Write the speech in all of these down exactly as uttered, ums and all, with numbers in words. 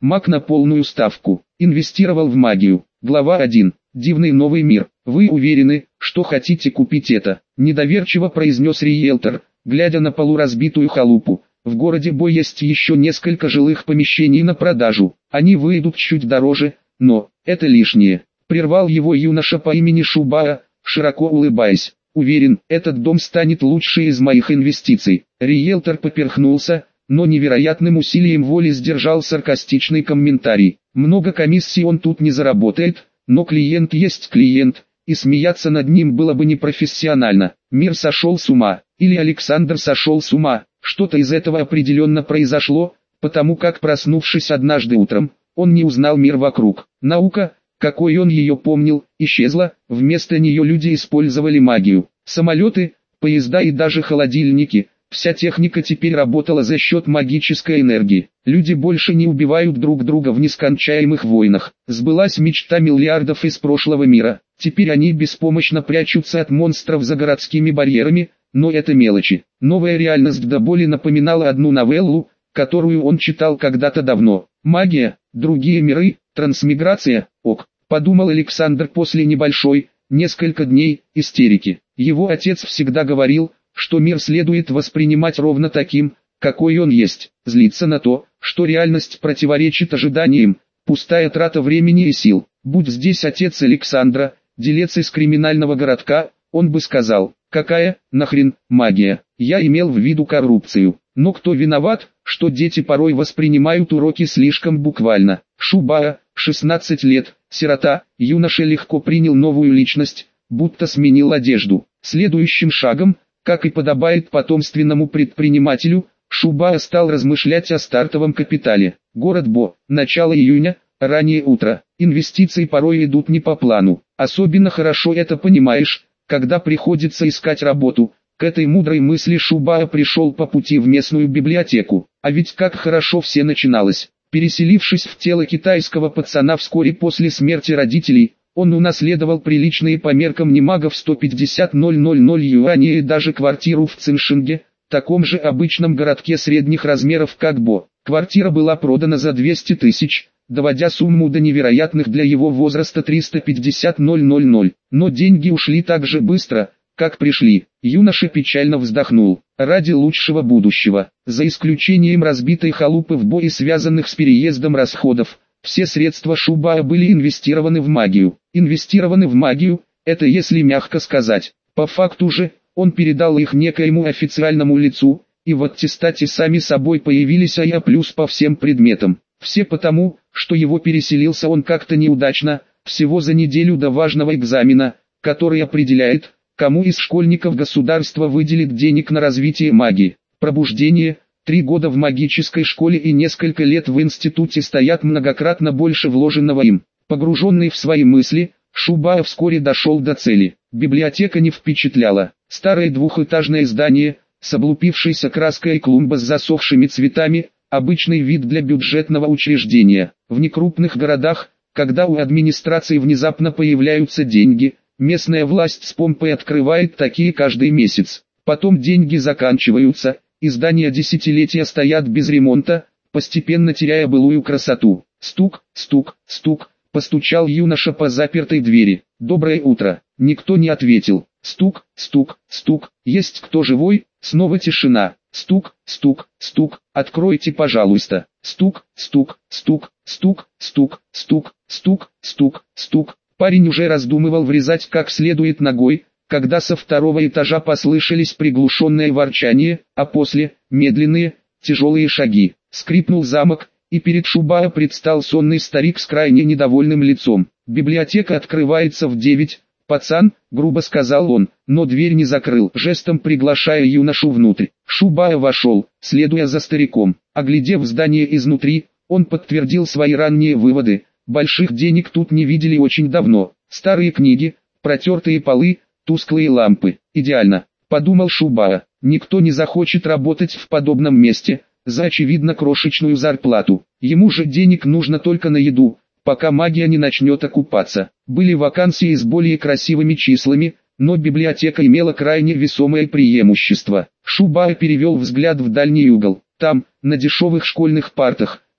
Маг на полную ставку. Инвестировал в магию. Глава один. Дивный новый мир. Вы уверены, что хотите купить это? Недоверчиво произнес риэлтор, глядя на полуразбитую халупу. В городе Бо есть еще несколько жилых помещений на продажу. Они выйдут чуть дороже, но это лишнее. Прервал его юноша по имени Шубаа, широко улыбаясь. Уверен, этот дом станет лучшей из моих инвестиций. Риэлтор поперхнулся, но невероятным усилием воли сдержал саркастичный комментарий. Много комиссий он тут не заработает, но клиент есть клиент, и смеяться над ним было бы непрофессионально. Мир сошел с ума, или Александр сошел с ума. Что-то из этого определенно произошло, потому как, проснувшись однажды утром, он не узнал мир вокруг. Наука, какой он ее помнил, исчезла, вместо нее люди использовали магию. Самолеты, поезда и даже холодильники, вся техника теперь работала за счет магической энергии. Люди больше не убивают друг друга в нескончаемых войнах. Сбылась мечта миллиардов из прошлого мира. Теперь они беспомощно прячутся от монстров за городскими барьерами, но это мелочи. Новая реальность до боли напоминала одну новеллу, которую он читал когда-то давно. Магия, другие миры, трансмиграция, ок, подумал Александр после небольшой, несколько дней, истерики. Его отец всегда говорил, что мир следует воспринимать ровно таким, какой он есть. Злиться на то, что реальность противоречит ожиданиям, пустая трата времени и сил. Будь здесь отец Александра, делец из криминального городка, он бы сказал: какая, нахрен, магия? Я имел в виду коррупцию. Но кто виноват, что дети порой воспринимают уроки слишком буквально? Шубаа, шестнадцать лет, сирота, юноша легко принял новую личность, будто сменил одежду. Следующим шагом, как и подобает потомственному предпринимателю, Шубаа стал размышлять о стартовом капитале. Город Бо, начало июня, раннее утро. Инвестиции порой идут не по плану. Особенно хорошо это понимаешь, когда приходится искать работу. К этой мудрой мысли Шубаа пришел по пути в местную библиотеку. А ведь как хорошо все начиналось. Переселившись в тело китайского пацана вскоре после смерти родителей, он унаследовал приличные по меркам немагов сто пятьдесят тысяч юаней и даже квартиру в Циншинге, таком же обычном городке средних размеров как Бо. Квартира была продана за двести тысяч, доводя сумму до невероятных для его возраста триста пятьдесят тысяч. Но деньги ушли так же быстро, как пришли. Юноша печально вздохнул. Ради лучшего будущего, за исключением разбитой халупы в Бо и связанных с переездом расходов, все средства Шубаа были инвестированы в магию. Инвестированы в магию, это если мягко сказать. По факту же, он передал их некоему официальному лицу, и в аттестате сами собой появились А+, по всем предметам. Все потому, что его переселился он как-то неудачно, всего за неделю до важного экзамена, который определяет, кому из школьников государство выделит денег на развитие магии. Пробуждение, три года в магической школе и несколько лет в институте стоят многократно больше вложенного им. Погруженный в свои мысли, Шубаа вскоре дошел до цели. Библиотека не впечатляла. Старое двухэтажное здание, с облупившейся краской и клумба с засохшими цветами, обычный вид для бюджетного учреждения. В некрупных городах, когда у администрации внезапно появляются деньги, местная власть с помпой открывает такие каждый месяц. Потом деньги заканчиваются, и здания десятилетия стоят без ремонта, постепенно теряя былую красоту. Стук, стук, стук, постучал юноша по запертой двери. «Доброе утро». Никто не ответил. Стук, стук, стук. «Есть кто живой?» Снова тишина. Стук, стук, стук. «Откройте, пожалуйста». Стук, стук, стук, стук, стук, стук, стук, стук, стук. Парень уже раздумывал врезать как следует ногой, когда со второго этажа послышались приглушенное ворчание, а после – медленные, тяжелые шаги. Скрипнул замок, и перед Шубаа предстал сонный старик с крайне недовольным лицом. «Библиотека открывается в девять, пацан», — грубо сказал он, но дверь не закрыл, жестом приглашая юношу внутрь. Шубаа вошел, следуя за стариком. Оглядев здание изнутри, он подтвердил свои ранние выводы. Больших денег тут не видели очень давно. Старые книги, протертые полы, тусклые лампы. Идеально, подумал Шубаа. Никто не захочет работать в подобном месте, за очевидно крошечную зарплату. Ему же денег нужно только на еду, пока магия не начнет окупаться. Были вакансии с более красивыми числами, но библиотека имела крайне весомое преимущество. Шубаа перевел взгляд в дальний угол. Там, на дешевых школьных партах,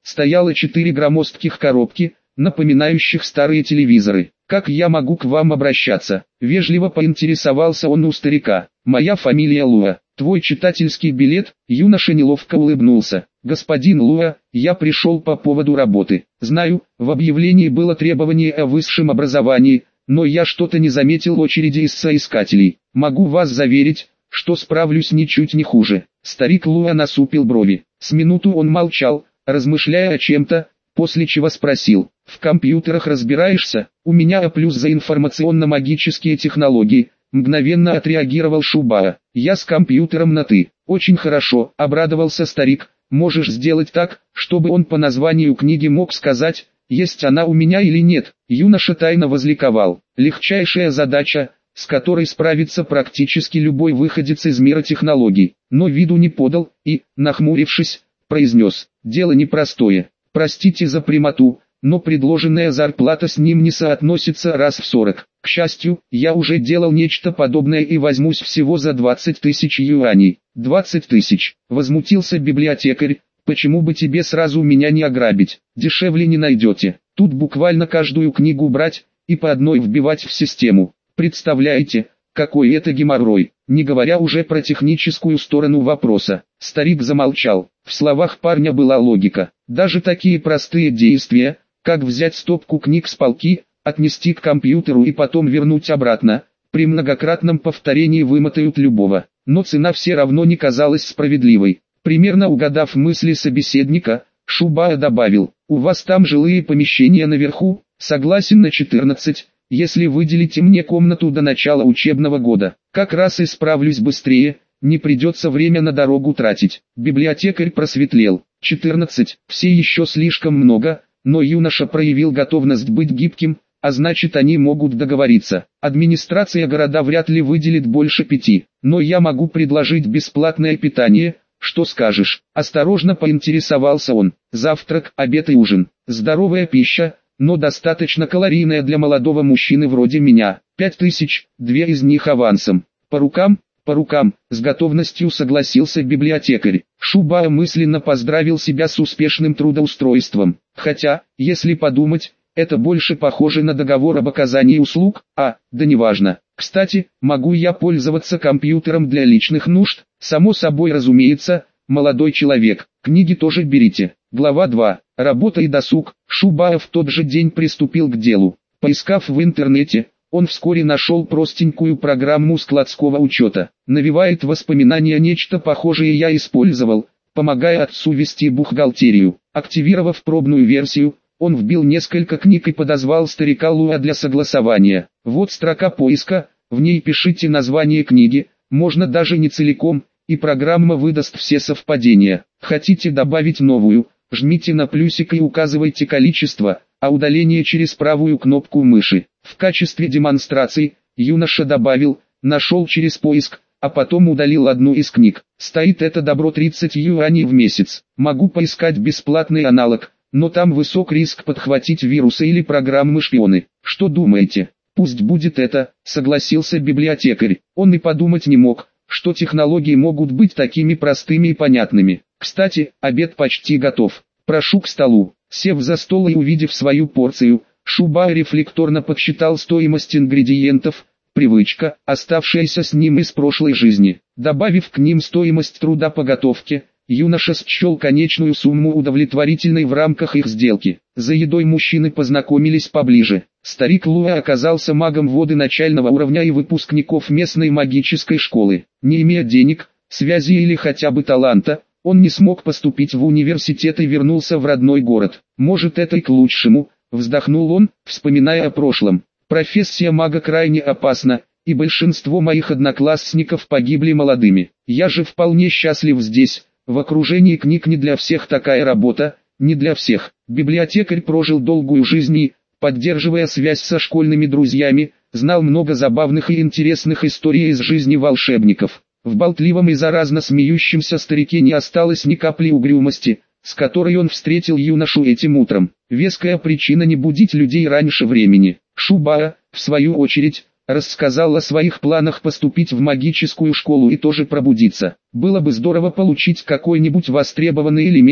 стояло четыре громоздких коробки, напоминающих старые телевизоры. «Как я могу к вам обращаться?» — вежливо поинтересовался он у старика. «Моя фамилия Луа. Твой читательский билет?» Юноша неловко улыбнулся. «Господин Луа, я пришел по поводу работы. Знаю, в объявлении было требование о высшем образовании, но я что-то не заметил очереди из соискателей. Могу вас заверить, что справлюсь ничуть не хуже». Старик Луа насупил брови. С минуту он молчал, размышляя о чем-то, после чего спросил: «В компьютерах разбираешься?» «У меня А плюс за информационно-магические технологии», мгновенно отреагировал Шубаа. «Я с компьютером на «ты». «Очень хорошо», обрадовался старик. «Можешь сделать так, чтобы он по названию книги мог сказать, есть она у меня или нет?» Юноша тайно возликовал. Легчайшая задача, с которой справится практически любой выходец из мира технологий. Но виду не подал и, нахмурившись, произнес: «Дело непростое. Простите за прямоту, но предложенная зарплата с ним не соотносится раз в сорок. К счастью, я уже делал нечто подобное и возьмусь всего за двадцать тысяч юаней». «двадцать тысяч», возмутился библиотекарь, «почему бы тебе сразу меня не ограбить? Дешевле не найдете. Тут буквально каждую книгу брать и по одной вбивать в систему. Представляете, какой это геморрой, не говоря уже про техническую сторону вопроса». Старик замолчал. В словах парня была логика. Даже такие простые действия, как взять стопку книг с полки, отнести к компьютеру и потом вернуть обратно, при многократном повторении вымотают любого. Но цена все равно не казалась справедливой. Примерно угадав мысли собеседника, Шубаа добавил: «У вас там жилые помещения наверху?» «Согласен на четырнадцать, если выделите мне комнату до начала учебного года. Как раз исправлюсь быстрее, не придется время на дорогу тратить». Библиотекарь просветлел. четырнадцать, все еще слишком много, но юноша проявил готовность быть гибким, а значит они могут договориться. Администрация города вряд ли выделит больше пяти, но я могу предложить бесплатное питание. «Что скажешь?» – осторожно поинтересовался он. «Завтрак, обед и ужин. Здоровая пища, но достаточно калорийная для молодого мужчины вроде меня. Пять тысяч, две из них авансом. По рукам?» «По рукам», — с готовностью согласился библиотекарь. Шубаа мысленно поздравил себя с успешным трудоустройством. Хотя, если подумать, это больше похоже на договор об оказании услуг. А, да неважно. «Кстати, могу я пользоваться компьютером для личных нужд?» «Само собой разумеется, молодой человек. Книги тоже берите». Глава два. Работа и досуг. Шубаа в тот же день приступил к делу. Поискав в интернете, он вскоре нашел простенькую программу складского учета. Навевает воспоминания: нечто похожее я использовал, помогая отцу вести бухгалтерию. Активировав пробную версию, он вбил несколько книг и подозвал старика Луа для согласования. Вот строка поиска, в ней пишите название книги, можно даже не целиком, и программа выдаст все совпадения. Хотите добавить новую, жмите на плюсик и указывайте количество, а удаление через правую кнопку мыши. В качестве демонстрации, юноша добавил: нашел через поиск, а потом удалил одну из книг. Стоит это добро тридцать юаней в месяц. Могу поискать бесплатный аналог, но там высок риск подхватить вирусы или программы-шпионы. Что думаете? Пусть будет это, согласился библиотекарь. Он и подумать не мог, что технологии могут быть такими простыми и понятными. Кстати, обед почти готов. Прошу к столу. Сев за стол и увидев свою порцию, Шубаа рефлекторно подсчитал стоимость ингредиентов, привычка, оставшаяся с ним из прошлой жизни. Добавив к ним стоимость труда по готовке, юноша счел конечную сумму удовлетворительной в рамках их сделки. За едой мужчины познакомились поближе. Старик Луа оказался магом воды начального уровня и выпускников местной магической школы. Не имея денег, связи или хотя бы таланта, он не смог поступить в университет и вернулся в родной город. Может, это и к лучшему, вздохнул он, вспоминая о прошлом. Профессия мага крайне опасна, и большинство моих одноклассников погибли молодыми. Я же вполне счастлив здесь, в окружении книг. Не для всех такая работа, не для всех. Библиотекарь прожил долгую жизнь и, поддерживая связь со школьными друзьями, знал много забавных и интересных историй из жизни волшебников. В болтливом и заразно смеющемся старике не осталось ни капли угрюмости, с которой он встретил юношу этим утром. Веская причина не будить людей раньше времени. Шубаа, в свою очередь, рассказал о своих планах поступить в магическую школу и тоже пробудиться. Было бы здорово получить какой-нибудь востребованный элемент,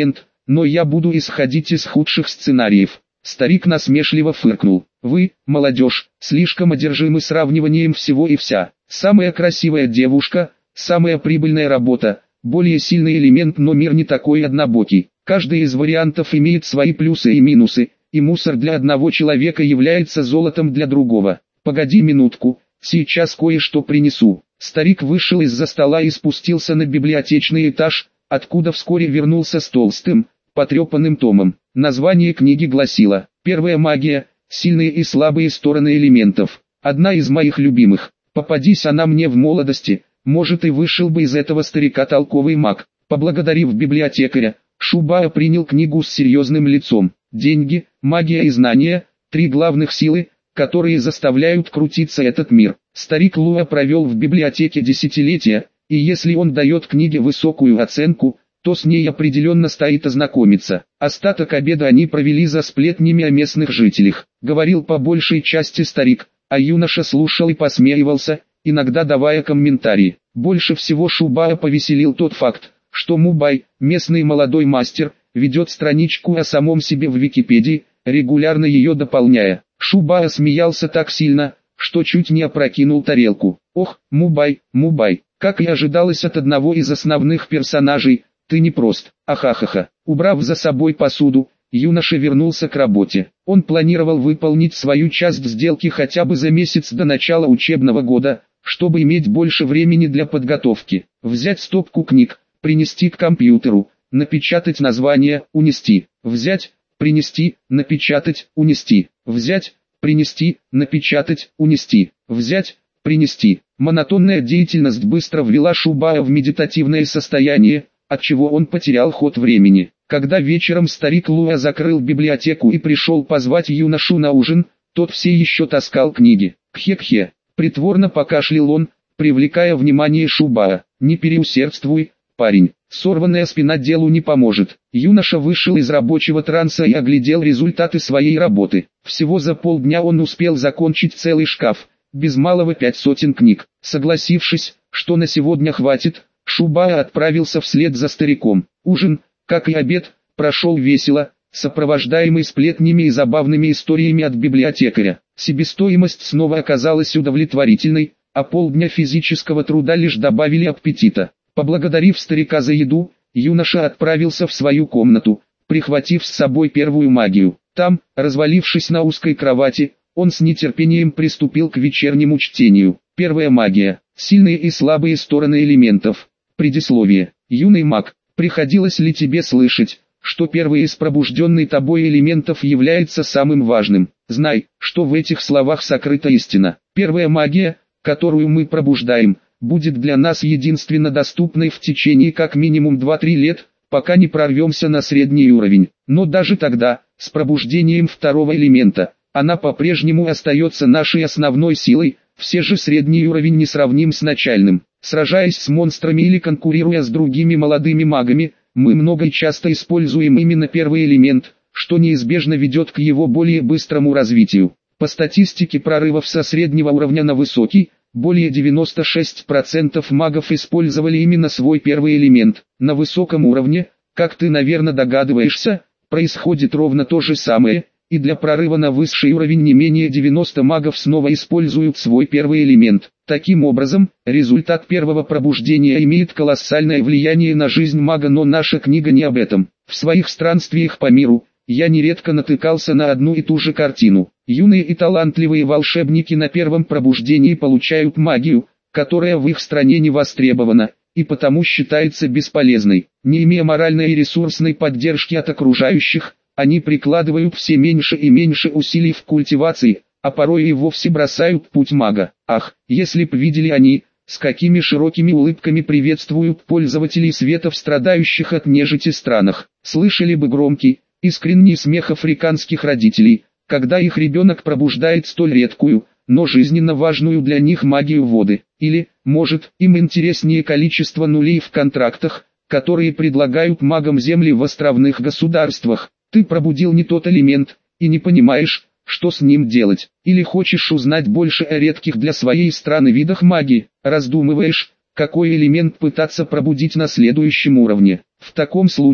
но я буду исходить из худших сценариев. Старик насмешливо фыркнул. Вы, молодежь, слишком одержимы сравниванием всего и вся. Самая красивая девушка, самая прибыльная работа, более сильный элемент, но мир не такой однобокий. Каждый из вариантов имеет свои плюсы и минусы, и мусор для одного человека является золотом для другого. Погоди минутку, сейчас кое-что принесу. Старик вышел из-за стола и спустился на библиотечный этаж, откуда вскоре вернулся с толстым, потрепанным томом. Название книги гласило «Первая магия. Сильные и слабые стороны элементов». Одна из моих любимых. Попадись она мне в молодости, может и вышел бы из этого старика толковый маг. Поблагодарив библиотекаря, Шубая принял книгу с серьезным лицом. Деньги, магия и знания – три главных силы, которые заставляют крутиться этот мир. Старик Луа провел в библиотеке десятилетия, и если он дает книге высокую оценку, то с ней определенно стоит ознакомиться. Остаток обеда они провели за сплетнями о местных жителях. Говорил по большей части старик, а юноша слушал и посмеивался, иногда давая комментарии. Больше всего Шубая повеселил тот факт, что Мубай, местный молодой мастер, ведет страничку о самом себе в Википедии, регулярно ее дополняя. Шубая смеялся так сильно, что чуть не опрокинул тарелку. Ох, Мубай, Мубай, как и ожидалось от одного из основных персонажей, ты непрост. Ахахаха. Убрав за собой посуду, юноша вернулся к работе. Он планировал выполнить свою часть сделки хотя бы за месяц до начала учебного года, чтобы иметь больше времени для подготовки. Взять стопку книг, принести к компьютеру, напечатать название, унести. Взять, принести, напечатать, унести. Взять, принести, напечатать, унести. Взять, принести. Монотонная деятельность быстро ввела Шубая в медитативное состояние, отчего он потерял ход времени. Когда вечером старик Луа закрыл библиотеку и пришел позвать юношу на ужин, тот все еще таскал книги. Кхе-кхе, притворно покашлял он, привлекая внимание Шубая. Не переусердствуй, парень, сорванная спина делу не поможет. Юноша вышел из рабочего транса и оглядел результаты своей работы. Всего за полдня он успел закончить целый шкаф, без малого пять сотен книг. Согласившись, что на сегодня хватит, Шубая отправился вслед за стариком. Ужин, как и обед, прошел весело, сопровождаемый сплетнями и забавными историями от библиотекаря. Себестоимость снова оказалась удовлетворительной, а полдня физического труда лишь добавили аппетита. Поблагодарив старика за еду, юноша отправился в свою комнату, прихватив с собой первую магию. Там, развалившись на узкой кровати, он с нетерпением приступил к вечернему чтению. Первая магия. Сильные и слабые стороны элементов. Предисловие. Юный маг, приходилось ли тебе слышать, что первый из пробужденных тобой элементов является самым важным? Знай, что в этих словах сокрыта истина. Первая магия, которую мы пробуждаем, будет для нас единственно доступной в течение как минимум два-три лет, пока не прорвемся на средний уровень. Но даже тогда, с пробуждением второго элемента, она по-прежнему остается нашей основной силой, все же средний уровень не сравним с начальным. Сражаясь с монстрами или конкурируя с другими молодыми магами, мы много и часто используем именно первый элемент, что неизбежно ведет к его более быстрому развитию. По статистике прорывов со среднего уровня на высокий, более девяноста шести процентов магов использовали именно свой первый элемент. На высоком уровне, как ты, наверное, догадываешься, происходит ровно то же самое, и для прорыва на высший уровень не менее девяноста магов снова используют свой первый элемент. Таким образом, результат первого пробуждения имеет колоссальное влияние на жизнь мага, но наша книга не об этом. В своих странствиях по миру, я нередко натыкался на одну и ту же картину. Юные и талантливые волшебники на первом пробуждении получают магию, которая в их стране не востребована, и потому считается бесполезной. Не имея моральной и ресурсной поддержки от окружающих, они прикладывают все меньше и меньше усилий в культивации, а порой и вовсе бросают путь мага. Ах, если б видели они, с какими широкими улыбками приветствуют пользователей света в страдающих от нежити странах. Слышали бы громкий, искренний смех африканских родителей, когда их ребенок пробуждает столь редкую, но жизненно важную для них магию воды. Или, может, им интереснее количество нулей в контрактах, которые предлагают магам земли в островных государствах. Ты пробудил не тот элемент, и не понимаешь, что с ним делать. Или хочешь узнать больше о редких для своей страны видах магии, раздумываешь, какой элемент пытаться пробудить на следующем уровне. В таком случае,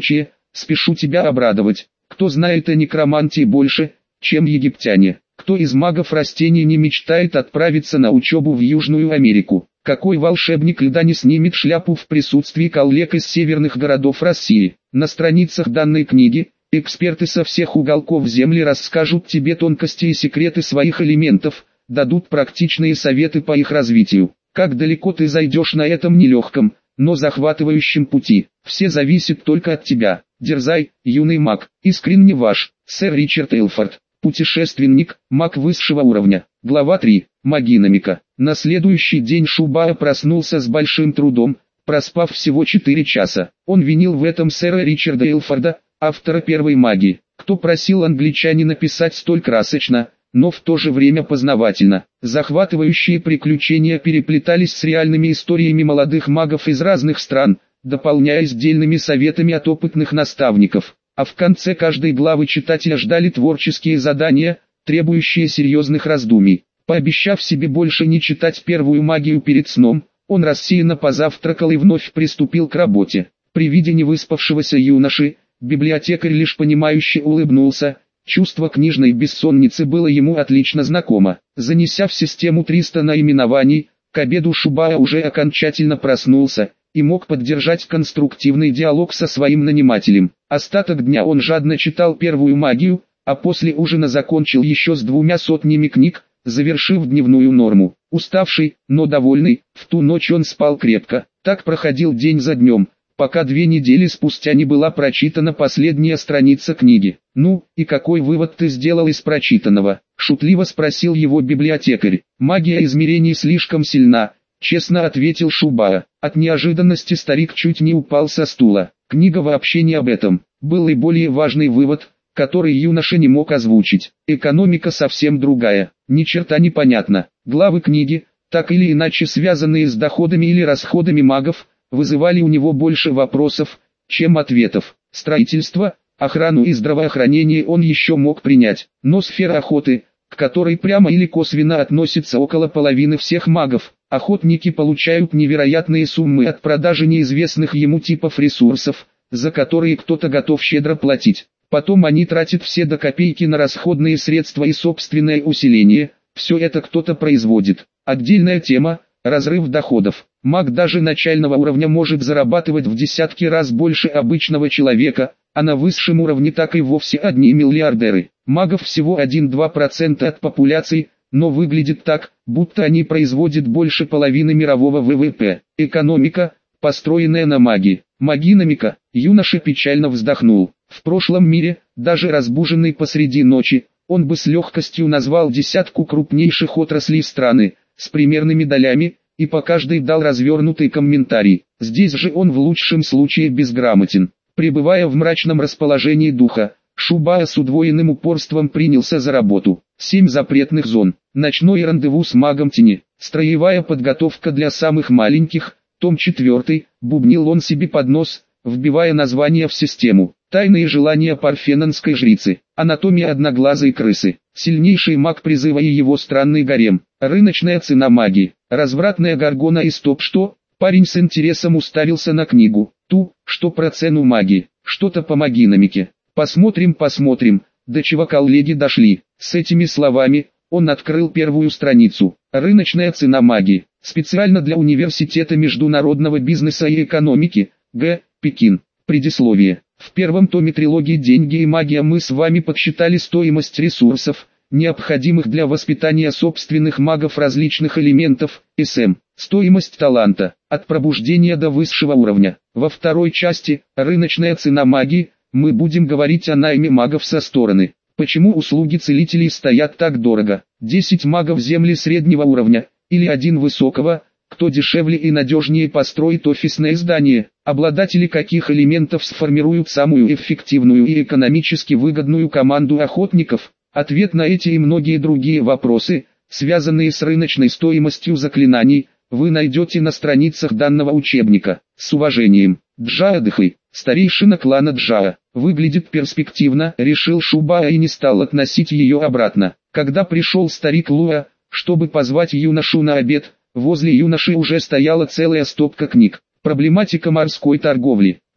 спешу тебя обрадовать. Кто знает о некромантии больше, чем египтяне? Кто из магов растений не мечтает отправиться на учебу в Южную Америку? Какой волшебник льда не снимет шляпу в присутствии коллег из северных городов России? На страницах данной книги эксперты со всех уголков Земли расскажут тебе тонкости и секреты своих элементов, дадут практичные советы по их развитию. Как далеко ты зайдешь на этом нелегком, но захватывающем пути, все зависит только от тебя. Дерзай, юный маг, искренне ваш, сэр Ричард Элфорд, путешественник, маг высшего уровня. Глава три. Магиномика. На следующий день Шубая проснулся с большим трудом, проспав всего четыре часа. Он винил в этом сэра Ричарда Элфорда, автора первой магии. Кто просил англичанина писать столь красочно, но в то же время познавательно. Захватывающие приключения переплетались с реальными историями молодых магов из разных стран, дополняясь дельными советами от опытных наставников. А в конце каждой главы читателя ждали творческие задания, требующие серьезных раздумий. Пообещав себе больше не читать первую магию перед сном, он рассеянно позавтракал и вновь приступил к работе. При виде невыспавшегося юноши, библиотекарь лишь понимающе улыбнулся. Чувство книжной бессонницы было ему отлично знакомо. Занеся в систему триста наименований, к обеду Шубая уже окончательно проснулся и мог поддержать конструктивный диалог со своим нанимателем. Остаток дня он жадно читал первую магию, а после ужина закончил еще с двумя сотнями книг, завершив дневную норму. Уставший, но довольный, в ту ночь он спал крепко. Так проходил день за днем, пока две недели спустя не была прочитана последняя страница книги. «Ну, и какой вывод ты сделал из прочитанного?» – шутливо спросил его библиотекарь. «Магия измерений слишком сильна», – честно ответил Шубая. От неожиданности старик чуть не упал со стула. Книга вообще не об этом. Был и более важный вывод, который юноша не мог озвучить. Экономика совсем другая. Ни черта не понятно. Главы книги, так или иначе связанные с доходами или расходами магов, вызывали у него больше вопросов, чем ответов. Строительство, охрану и здравоохранение он еще мог принять, но сфера охоты, к которой прямо или косвенно относится около половины всех магов, охотники получают невероятные суммы от продажи неизвестных ему типов ресурсов, за которые кто-то готов щедро платить. Потом они тратят все до копейки на расходные средства и собственное усиление, все это кто-то производит. Отдельная тема – разрыв доходов. Маг даже начального уровня может зарабатывать в десятки раз больше обычного человека, а на высшем уровне так и вовсе одни миллиардеры. Магов всего один-два процента от популяции, но выглядит так, будто они производят больше половины мирового вэ вэ пэ. Экономика, построенная на магии. Магиномика. Юноша печально вздохнул. В прошлом мире, даже разбуженный посреди ночи, он бы с легкостью назвал десятку крупнейших отраслей страны, с примерными долями, и по каждой дал развернутый комментарий. Здесь же он в лучшем случае безграмотен. Пребывая в мрачном расположении духа, Шубая с удвоенным упорством принялся за работу. Семь запретных зон. Ночное рандеву с магом тени. Строевая подготовка для самых маленьких. Том четвертый. Бубнил он себе под нос, вбивая название в систему. Тайные желания парфенонской жрицы. Анатомия одноглазой крысы. Сильнейший маг призыва и его странный гарем. Рыночная цена магии. Развратная горгона и стоп что? Парень с интересом уставился на книгу. Ту, что про цену магии. Что-то по магиномике. Посмотрим, посмотрим, до чего коллеги дошли. С этими словами, он открыл первую страницу. Рыночная цена магии. Специально для Университета международного бизнеса и экономики, Г. Пекин. Предисловие. В первом томе трилогии «Деньги и магия» мы с вами подсчитали стоимость ресурсов, необходимых для воспитания собственных магов различных элементов, эс эм. Стоимость таланта, от пробуждения до высшего уровня. Во второй части, рыночная цена магии, мы будем говорить о найме магов со стороны. Почему услуги целителей стоят так дорого? десять магов земли среднего уровня, или один высокого, кто дешевле и надежнее построит офисное здание? Обладатели каких элементов сформируют самую эффективную и экономически выгодную команду охотников? Ответ на эти и многие другие вопросы, связанные с рыночной стоимостью заклинаний, вы найдете на страницах данного учебника. С уважением, Джаа Дыхай, старейшина клана Джаа. Выглядит перспективно, решил Шубая и не стал относить ее обратно. Когда пришел старик Луа, чтобы позвать юношу на обед, возле юноши уже стояла целая стопка книг. Проблематика морской торговли.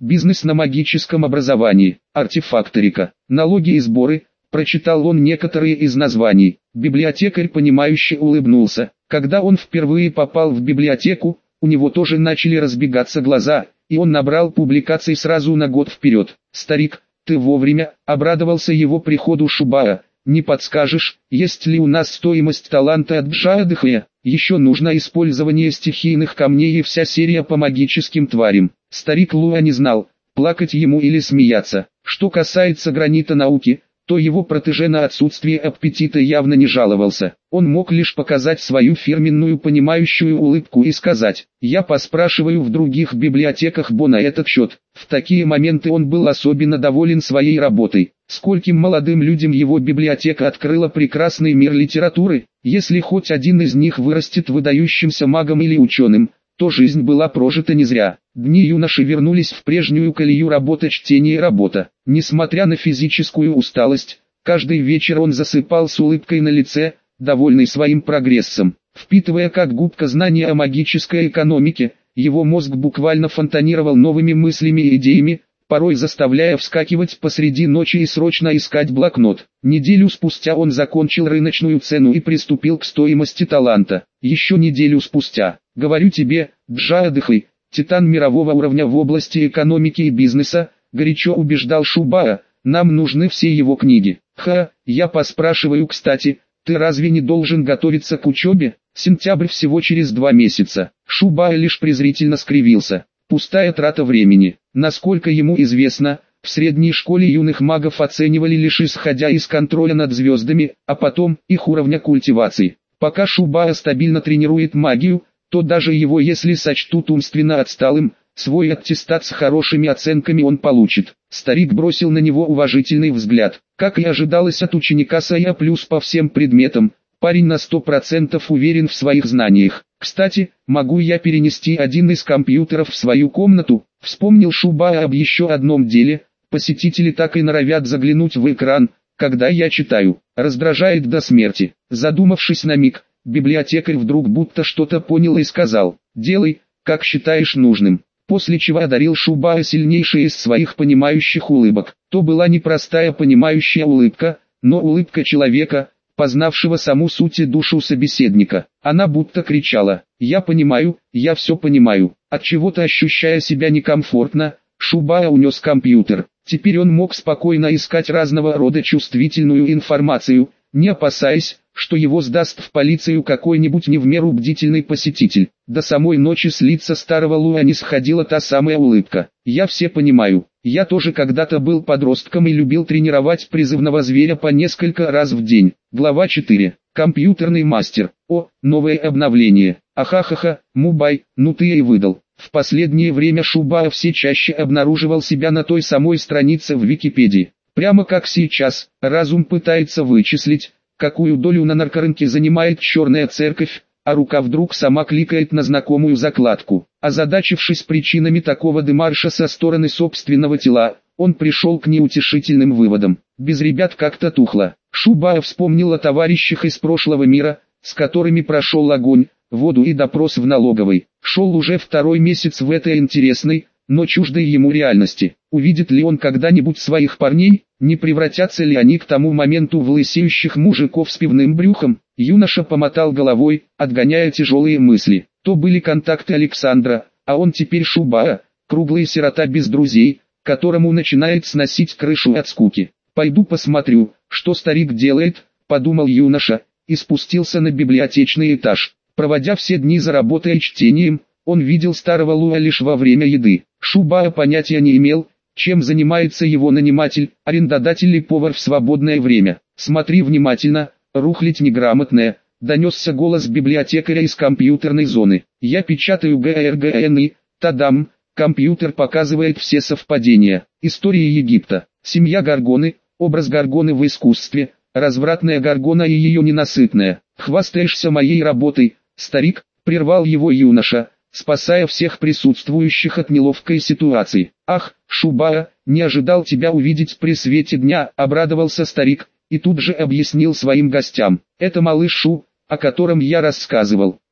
бизнес на магическом образовании, артефакторика, налоги и сборы. Прочитал он некоторые из названий. Библиотекарь понимающе улыбнулся. Когда он впервые попал в библиотеку, у него тоже начали разбегаться глаза, и он набрал публикаций сразу на год вперед. «Старик, ты вовремя», — обрадовался его приходу Шубара. «Не подскажешь, есть ли у нас стоимость таланта от Джаадыхая? Еще нужно использование стихийных камней и вся серия по магическим тварям». Старик Луа не знал, плакать ему или смеяться. Что касается гранита науки, то его протеже на отсутствие аппетита явно не жаловался. Он мог лишь показать свою фирменную понимающую улыбку и сказать: «Я поспрашиваю в других библиотеках Бо на этот счет». В такие моменты он был особенно доволен своей работой. Скольким молодым людям его библиотека открыла прекрасный мир литературы. Если хоть один из них вырастет выдающимся магом или ученым, то жизнь была прожита не зря. Дни юноши вернулись в прежнюю колею: работа, чтение и работа. Несмотря на физическую усталость, каждый вечер он засыпал с улыбкой на лице, довольный своим прогрессом. Впитывая как губка знания о магической экономике, его мозг буквально фонтанировал новыми мыслями и идеями, порой заставляя вскакивать посреди ночи и срочно искать блокнот. Неделю спустя он закончил рыночную цену и приступил к стоимости таланта. Еще неделю спустя: «Говорю тебе, Джаадыхай, титан мирового уровня в области экономики и бизнеса», горячо убеждал Шубара, «нам нужны все его книги». «Ха, я поспрашиваю, кстати, ты разве не должен готовиться к учебе? Сентябрь всего через два месяца». Шубара лишь презрительно скривился. Пустая трата времени. Насколько ему известно, в средней школе юных магов оценивали лишь исходя из контроля над звездами, а потом их уровня культивации. Пока Шубара стабильно тренирует магию, то даже его если сочтут умственно отсталым, свой аттестат с хорошими оценками он получит. Старик бросил на него уважительный взгляд. Как и ожидалось от ученика с А+ по всем предметам, парень на сто процентов уверен в своих знаниях. «Кстати, могу я перенести один из компьютеров в свою комнату?» Вспомнил Шубара об еще одном деле. Посетители так и норовят заглянуть в экран, когда я читаю. Раздражает до смерти. Задумавшись на миг, библиотекарь вдруг будто что-то понял и сказал: «Делай, как считаешь нужным». После чего одарил Шубара сильнейшей из своих понимающих улыбок. То была не простая понимающая улыбка, но улыбка человека, познавшего саму суть и душу собеседника. Она будто кричала: «Я понимаю, я все понимаю». Отчего-то ощущая себя некомфортно, Шубара унес компьютер. Теперь он мог спокойно искать разного рода чувствительную информацию, не опасаясь, что его сдаст в полицию какой-нибудь не в меру бдительный посетитель. До самой ночи с лица старого Луа не сходила та самая улыбка. «Я все понимаю. Я тоже когда-то был подростком и любил тренировать призывного зверя по несколько раз в день». Глава четыре. Компьютерный мастер. О, новое обновление. Ахахаха, Мубай, ну ты и выдал. В последнее время Шубара все чаще обнаруживал себя на той самой странице в Википедии. Прямо как сейчас, разум пытается вычислить, какую долю на наркорынке занимает черная церковь, а рука вдруг сама кликает на знакомую закладку. Озадачившись причинами такого демарша со стороны собственного тела, он пришел к неутешительным выводам. Без ребят как-то тухло. Шубара вспомнил о товарищах из прошлого мира, с которыми прошел огонь, воду и допрос в налоговой. Шел уже второй месяц в этой интересной, но чуждой ему реальности. Увидит ли он когда-нибудь своих парней? Не превратятся ли они к тому моменту в лысеющих мужиков с пивным брюхом? Юноша помотал головой, отгоняя тяжелые мысли. То были контакты Александра, а он теперь Шубара, круглый сирота без друзей, которому начинает сносить крышу от скуки. «Пойду посмотрю, что старик делает», — подумал юноша, и спустился на библиотечный этаж. Проводя все дни за работой и чтением, он видел старого Луа лишь во время еды. Шубара понятия не имел, чем занимается его наниматель, арендодатель или повар в свободное время. «Смотри внимательно, рухлядь неграмотная», — донесся голос библиотекаря из компьютерной зоны. «Я печатаю ГРГН и, тадам, компьютер показывает все совпадения. История Египта, семья Горгоны, образ Горгоны в искусстве, развратная Горгона и ее ненасытная. Хвастаешься моей работой, старик», — прервал его юноша, спасая всех присутствующих от неловкой ситуации. «Ах, Шубара, не ожидал тебя увидеть при свете дня», — обрадовался старик, и тут же объяснил своим гостям. «Это малыш Шу, о котором я рассказывал.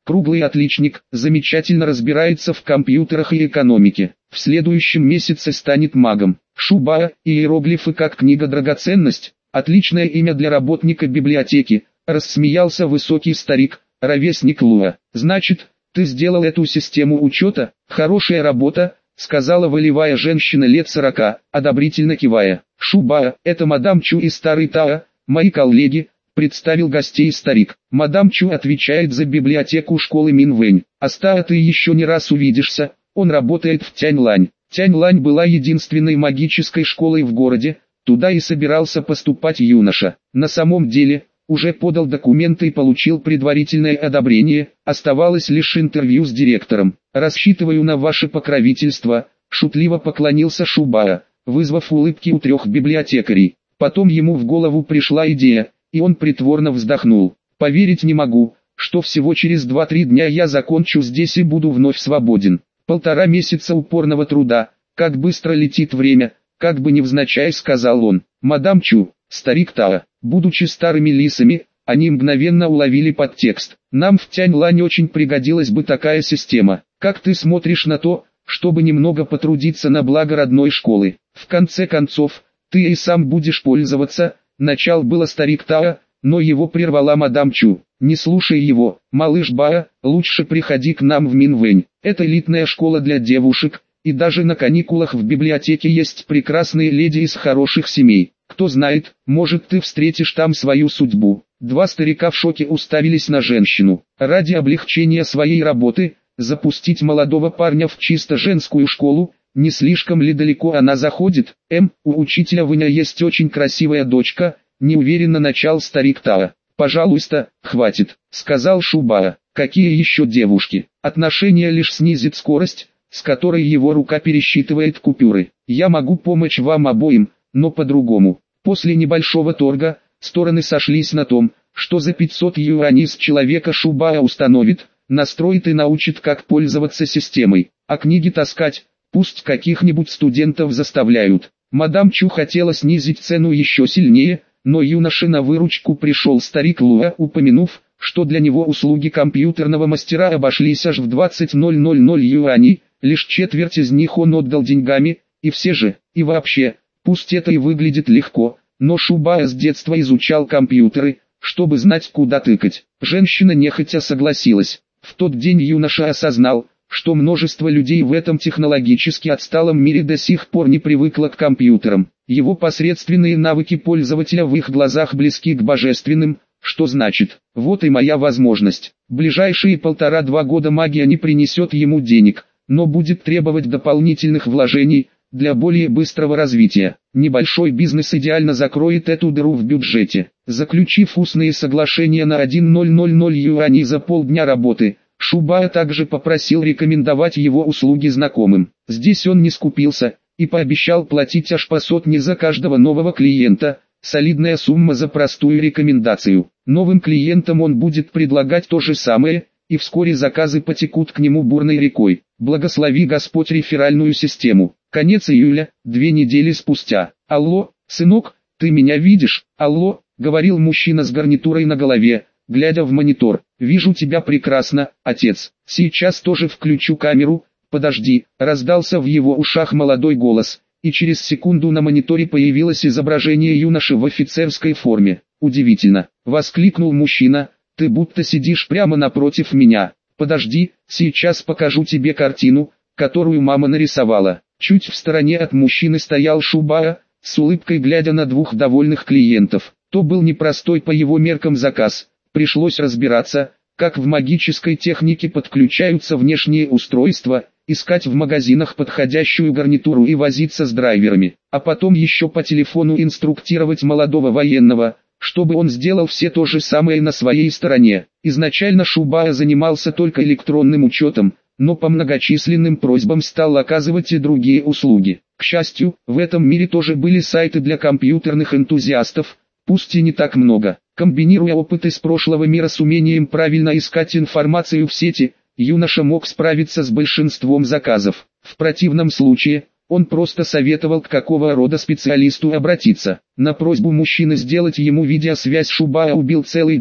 Круглый отличник, замечательно разбирается в компьютерах и экономике. В следующем месяце станет магом. Шубаа, иероглифы как книга-драгоценность. Отличное имя для работника библиотеки, рассмеялся высокий старик, ровесник Луа. Значит, ты сделал эту систему учета? Хорошая работа, сказала волевая женщина лет сорока, одобрительно кивая. Шубаа, это мадам Чу и старый Таа, мои коллеги, представил гостей старик. Мадам Чу отвечает за библиотеку школы Минвэнь, а с Таа ты еще не раз увидишься, он работает в Тяньлань. Тяньлань была единственной магической школой в городе, туда и собирался поступать юноша. На самом деле, уже подал документы и получил предварительное одобрение, оставалось лишь интервью с директором. Рассчитываю на ваше покровительство, шутливо поклонился Шубаа, вызвав улыбки у трех библиотекарей. Потом ему в голову пришла идея, и он притворно вздохнул. Поверить не могу, что всего через два-три дня я закончу здесь и буду вновь свободен. Полтора месяца упорного труда, как быстро летит время, как бы невзначай сказал он. Мадам Чу, старик Таа, будучи старыми лисами, они мгновенно уловили подтекст. Нам в Тяньлань очень пригодилась бы такая система. Как ты смотришь на то, чтобы немного потрудиться на благо родной школы? В конце концов, ты и сам будешь пользоваться. Начал было старик Таа, но его прервала мадам Чу. Не слушай его, малыш Баа, лучше приходи к нам в Минвэнь. Это элитная школа для девушек, и даже на каникулах в библиотеке есть прекрасные леди из хороших семей. Кто знает, может ты встретишь там свою судьбу. Два старика в шоке уставились на женщину. Ради облегчения своей работы, запустить молодого парня в чисто женскую школу, не слишком ли далеко она заходит? М, у учителя Вэня есть очень красивая дочка, неуверенно начал старик Таа. Пожалуйста, хватит, сказал Шубаа. Какие еще девушки? Отношения лишь снизит скорость, с которой его рука пересчитывает купюры. Я могу помочь вам обоим, но по-другому. После небольшого торга, стороны сошлись на том, что за пятьсот юаней с человека Шубаа установит, настроит и научит, как пользоваться системой. А книги таскать, пусть каких-нибудь студентов заставляют. Мадам Чу хотела снизить цену еще сильнее, но юноше на выручку пришел старик Луа, упомянув, что для него услуги компьютерного мастера обошлись аж в двадцать тысяч юаней, лишь четверть из них он отдал деньгами, и все же, и вообще, пусть это и выглядит легко, но Шубаа с детства изучал компьютеры, чтобы знать, куда тыкать. Женщина нехотя согласилась. В тот день юноша осознал, что множество людей в этом технологически отсталом мире до сих пор не привыкло к компьютерам. Его посредственные навыки пользователя в их глазах близки к божественным, что значит, вот и моя возможность. Ближайшие полтора-два года магия не принесет ему денег, но будет требовать дополнительных вложений, для более быстрого развития. Небольшой бизнес идеально закроет эту дыру в бюджете. Заключив устные соглашения на тысячу юаней за полдня работы, Шубаа также попросил рекомендовать его услуги знакомым. Здесь он не скупился, и пообещал платить аж по сотне за каждого нового клиента, солидная сумма за простую рекомендацию. Новым клиентам он будет предлагать то же самое, и вскоре заказы потекут к нему бурной рекой. Благослови Господь реферальную систему. Конец июля, две недели спустя. «Алло, сынок, ты меня видишь?» «Алло», — говорил мужчина с гарнитурой на голове, глядя в монитор. «Вижу тебя прекрасно, отец. Сейчас тоже включу камеру. Подожди», — раздался в его ушах молодой голос, и через секунду на мониторе появилось изображение юноши в офицерской форме. «Удивительно», — воскликнул мужчина, — «ты будто сидишь прямо напротив меня. Подожди, сейчас покажу тебе картину, которую мама нарисовала». Чуть в стороне от мужчины стоял Шубаа, с улыбкой глядя на двух довольных клиентов. То был непростой по его меркам заказ. Пришлось разбираться, как в магической технике подключаются внешние устройства, искать в магазинах подходящую гарнитуру и возиться с драйверами, а потом еще по телефону инструктировать молодого военного, чтобы он сделал все то же самое на своей стороне. Изначально Шубаа занимался только электронным учетом, но по многочисленным просьбам стал оказывать и другие услуги. К счастью, в этом мире тоже были сайты для компьютерных энтузиастов, пусть и не так много. Комбинируя опыт из прошлого мира с умением правильно искать информацию в сети, юноша мог справиться с большинством заказов. В противном случае, он просто советовал, к какого рода специалисту обратиться. На просьбу мужчины сделать ему видеосвязь Шубаа убил целый день,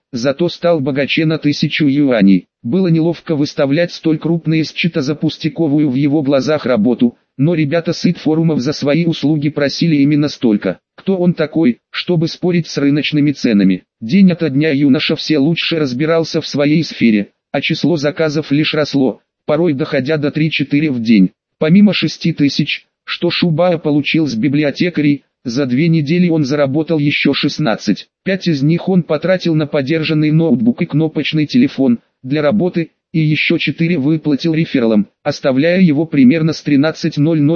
зато стал богаче на тысячу юаней. Было неловко выставлять столь крупные счета за пустяковую в его глазах работу, но ребята с ит-форумов за свои услуги просили именно столько. Кто он такой, чтобы спорить с рыночными ценами? День ото дня юноша все лучше разбирался в своей сфере, а число заказов лишь росло, порой доходя до три-четыре в день. Помимо шести тысяч, что Шубая получил с библиотекарей, за две недели он заработал еще шестнадцать. Пять из них он потратил на подержанный ноутбук и кнопочный телефон для работы, и еще четыре выплатил рефералам, оставляя его примерно с тринадцати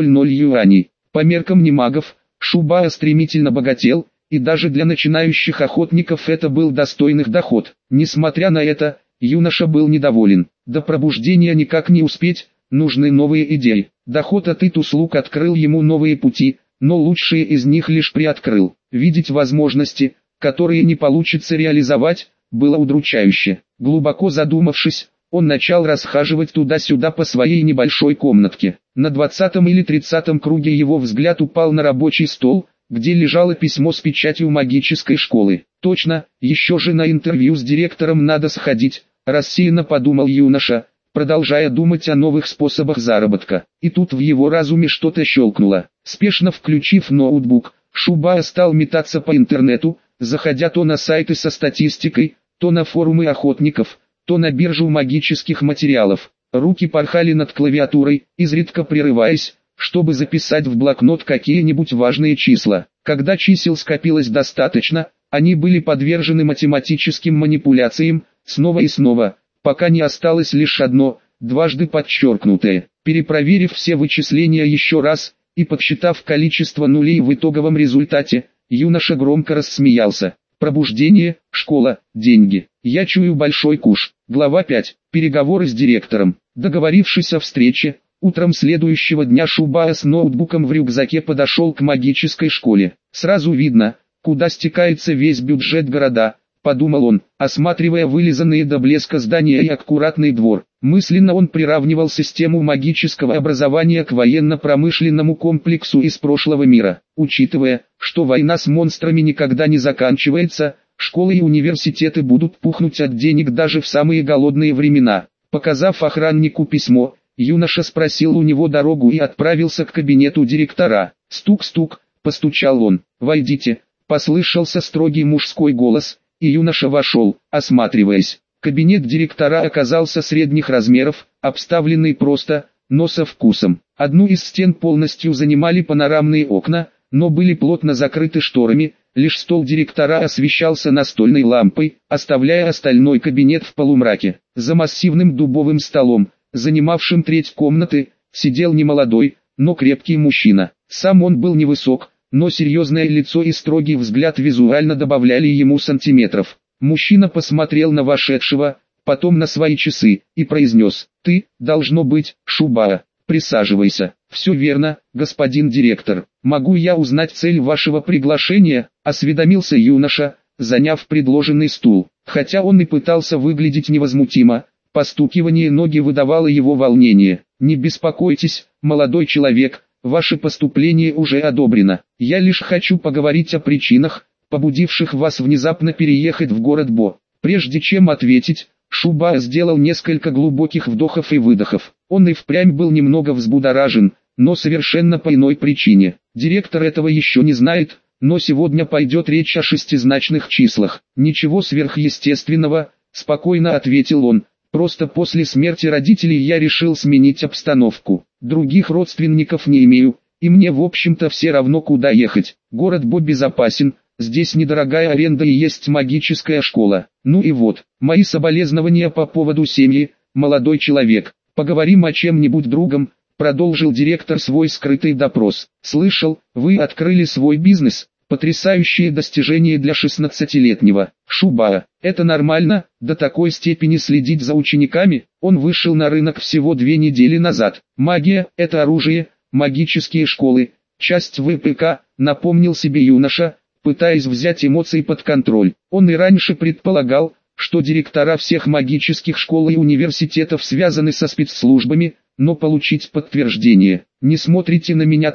юаней. По меркам немагов, Шубая стремительно богател, и даже для начинающих охотников это был достойный доход. Несмотря на это, юноша был недоволен. До пробуждения никак не успеть, нужны новые идеи. Доход от ит-услуг открыл ему новые пути, но лучшие из них лишь приоткрыл. Видеть возможности, которые не получится реализовать, было удручающе. Глубоко задумавшись, он начал расхаживать туда-сюда по своей небольшой комнатке. На двадцатом или тридцатом круге его взгляд упал на рабочий стол, где лежало письмо с печатью магической школы. Точно, еще же на интервью с директором надо сходить, рассеянно подумал юноша, продолжая думать о новых способах заработка. И тут в его разуме что-то щелкнуло. Спешно включив ноутбук, Шубая стал метаться по интернету, заходя то на сайты со статистикой, то на форумы охотников, то на биржу магических материалов. Руки порхали над клавиатурой, изредка прерываясь, чтобы записать в блокнот какие-нибудь важные числа. Когда чисел скопилось достаточно, они были подвержены математическим манипуляциям, снова и снова, пока не осталось лишь одно, дважды подчеркнутое. Перепроверив все вычисления еще раз, и подсчитав количество нулей в итоговом результате, юноша громко рассмеялся. Пробуждение, школа, деньги. Я чую большой куш. Глава пять. Переговоры с директором. Договорившись о встрече, утром следующего дня Шубая с ноутбуком в рюкзаке подошел к магической школе. Сразу видно, куда стекается весь бюджет города, подумал он, осматривая вылизанные до блеска здания и аккуратный двор. Мысленно он приравнивал систему магического образования к военно-промышленному комплексу из прошлого мира. Учитывая, что война с монстрами никогда не заканчивается, школы и университеты будут пухнуть от денег даже в самые голодные времена. Показав охраннику письмо, юноша спросил у него дорогу и отправился к кабинету директора. «Стук-стук», — постучал он. «Войдите», — послышался строгий мужской голос, и юноша вошел, осматриваясь. Кабинет директора оказался средних размеров, обставленный просто, но со вкусом. Одну из стен полностью занимали панорамные окна, но были плотно закрыты шторами, лишь стол директора освещался настольной лампой, оставляя остальной кабинет в полумраке. За массивным дубовым столом, занимавшим треть комнаты, сидел немолодой, но крепкий мужчина. Сам он был невысок, но серьезное лицо и строгий взгляд визуально добавляли ему сантиметров. Мужчина посмотрел на вошедшего, потом на свои часы, и произнес: «Ты, должно быть, Шубая. Присаживайся». «Все верно, господин директор. Могу я узнать цель вашего приглашения?» — осведомился юноша, заняв предложенный стул. Хотя он и пытался выглядеть невозмутимо, постукивание ноги выдавало его волнение. «Не беспокойтесь, молодой человек, ваше поступление уже одобрено. Я лишь хочу поговорить о причинах, побудивших вас внезапно переехать в город Бо». Прежде чем ответить, Шубая сделал несколько глубоких вдохов и выдохов. Он и впрямь был немного взбудоражен, но совершенно по иной причине. Директор этого еще не знает, но сегодня пойдет речь о шестизначных числах. «Ничего сверхъестественного», — спокойно ответил он. «Просто после смерти родителей я решил сменить обстановку. Других родственников не имею, и мне в общем-то все равно куда ехать. Город Бо безопасен, здесь недорогая аренда и есть магическая школа. Ну и вот, мои соболезнования по поводу семьи, молодой человек. Поговорим о чем-нибудь другом», — продолжил директор свой скрытый допрос. «Слышал, вы открыли свой бизнес. Потрясающее достижение для шестнадцатилетнего. Шубая, это нормально, до такой степени следить за учениками?» Он вышел на рынок всего две недели назад. «Магия – это оружие, магические школы, часть вэ пэ ка», напомнил себе юноша, пытаясь взять эмоции под контроль. Он и раньше предполагал, что директора всех магических школ и университетов связаны со спецслужбами, но получить подтверждение. «Не смотрите на меня так»,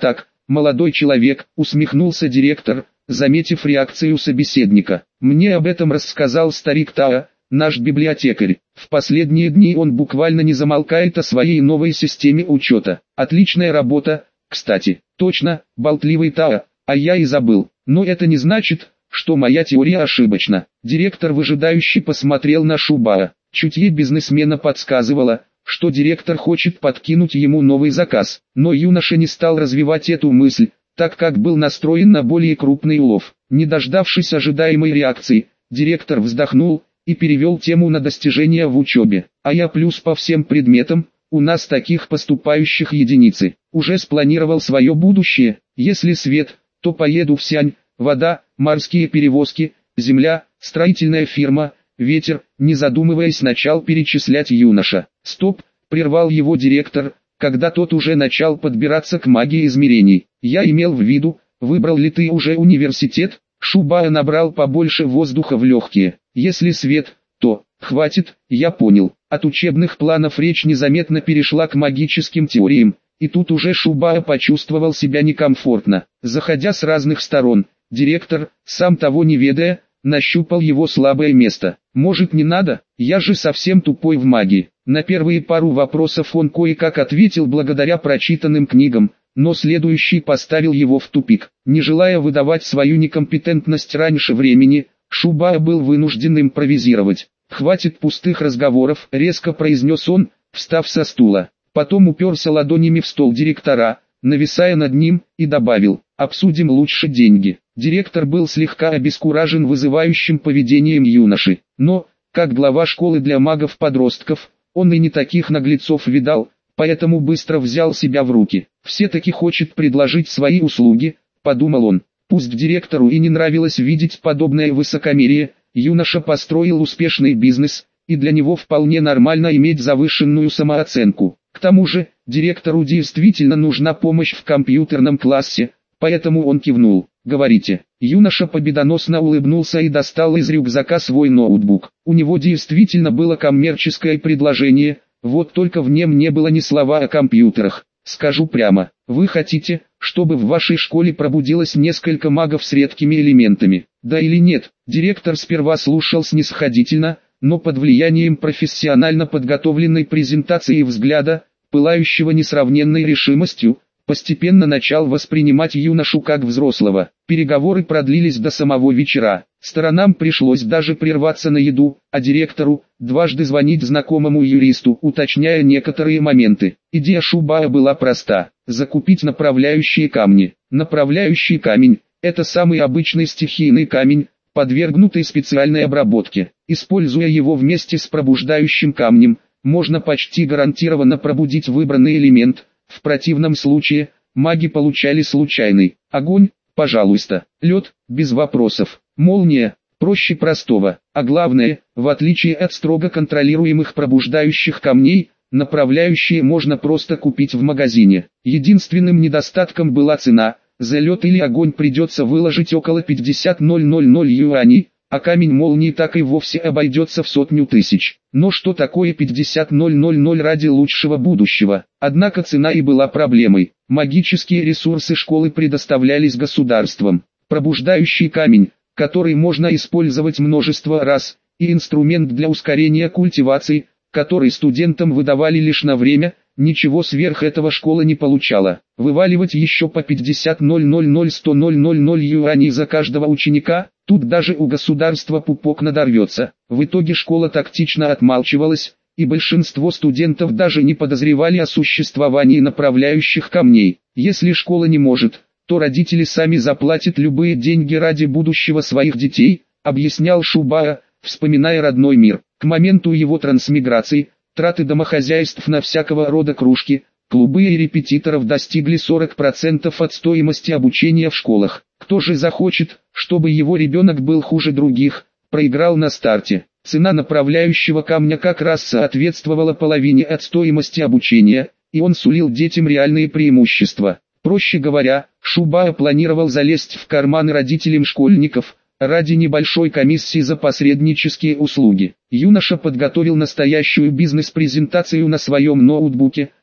молодой человек, усмехнулся директор, заметив реакцию собеседника. Мне об этом рассказал старик Таа, наш библиотекарь. В последние дни он буквально не замолкает о своей новой системе учета. Отличная работа, кстати. Точно, болтливый Таа, а я и забыл. Но это не значит, что моя теория ошибочна. Директор выжидающе посмотрел на Шубаа. Чутье бизнесмена подсказывало, что директор хочет подкинуть ему новый заказ. Но юноша не стал развивать эту мысль, так как был настроен на более крупный улов. Не дождавшись ожидаемой реакции, директор вздохнул и перевел тему на достижения в учебе. А я плюс по всем предметам, у нас таких поступающих единицы. Уже спланировал свое будущее. Если свет, то поеду в Сянь, вода, морские перевозки, земля, строительная фирма, ветер, не задумываясь начал перечислять юноша. Стоп, прервал его директор, когда тот уже начал подбираться к магии измерений. Я имел в виду, выбрал ли ты уже университет? Шубаа набрал побольше воздуха в легкие. Если свет, то, хватит, я понял. От учебных планов речь незаметно перешла к магическим теориям, и тут уже Шубаа почувствовал себя некомфортно. Заходя с разных сторон, директор, сам того не ведая, нащупал его слабое место. Может не надо, я же совсем тупой в магии. На первые пару вопросов он кое-как ответил благодаря прочитанным книгам, но следующий поставил его в тупик. Не желая выдавать свою некомпетентность раньше времени, Шубаа был вынужден импровизировать. «Хватит пустых разговоров», — резко произнес он, встав со стула. Потом уперся ладонями в стол директора, нависая над ним, и добавил: «Обсудим лучше деньги». Директор был слегка обескуражен вызывающим поведением юноши, но, как глава школы для магов-подростков, он и не таких наглецов видал, поэтому быстро взял себя в руки. «Все-таки хочет предложить свои услуги», — подумал он. Пусть директору и не нравилось видеть подобное высокомерие, юноша построил успешный бизнес, и для него вполне нормально иметь завышенную самооценку. К тому же, директору действительно нужна помощь в компьютерном классе, поэтому он кивнул. «Говорите». Юноша победоносно улыбнулся и достал из рюкзака свой ноутбук. У него действительно было коммерческое предложение, вот только в нем не было ни слова о компьютерах. «Скажу прямо, вы хотите, чтобы в вашей школе пробудилось несколько магов с редкими элементами, да или нет?» Директор сперва слушал снисходительно, но под влиянием профессионально подготовленной презентации и взгляда, пылающего несравненной решимостью, постепенно начал воспринимать юношу как взрослого. Переговоры продлились до самого вечера. Сторонам пришлось даже прерваться на еду, а директору дважды звонить знакомому юристу, уточняя некоторые моменты. Идея Шубаа была проста: закупить направляющие камни. Направляющий камень – это самый обычный стихийный камень, подвергнутый специальной обработке. Используя его вместе с пробуждающим камнем, можно почти гарантированно пробудить выбранный элемент. В противном случае, маги получали случайный огонь, пожалуйста, лед, без вопросов, молния, проще простого. А главное, в отличие от строго контролируемых пробуждающих камней, направляющие можно просто купить в магазине. Единственным недостатком была цена: за лед или огонь придется выложить около пятьдесят тысяч юаней, а камень молнии так и вовсе обойдется в сотню тысяч. Но что такое пятьдесят тысяч ради лучшего будущего? Однако цена и была проблемой. Магические ресурсы школы предоставлялись государством. Пробуждающий камень, который можно использовать множество раз, и инструмент для ускорения культивации, который студентам выдавали лишь на время, ничего сверх этого школа не получала. Вываливать еще по пятьдесят тысяч сто юаней за каждого ученика, тут даже у государства пупок надорвется. В итоге школа тактично отмалчивалась, и большинство студентов даже не подозревали о существовании направляющих камней. Если школа не может, то родители сами заплатят любые деньги ради будущего своих детей, объяснял Шубаа, вспоминая родной мир. К моменту его трансмиграции, траты домохозяйств на всякого рода кружки, клубы и репетиторов достигли сорок процентов от стоимости обучения в школах. Кто же захочет, чтобы его ребенок был хуже других, проиграл на старте. Цена направляющего камня как раз соответствовала половине от стоимости обучения, и он сулил детям реальные преимущества. Проще говоря, Шубаа планировал залезть в карманы родителям школьников, ради небольшой комиссии за посреднические услуги. Юноша подготовил настоящую бизнес-презентацию на своем ноутбуке,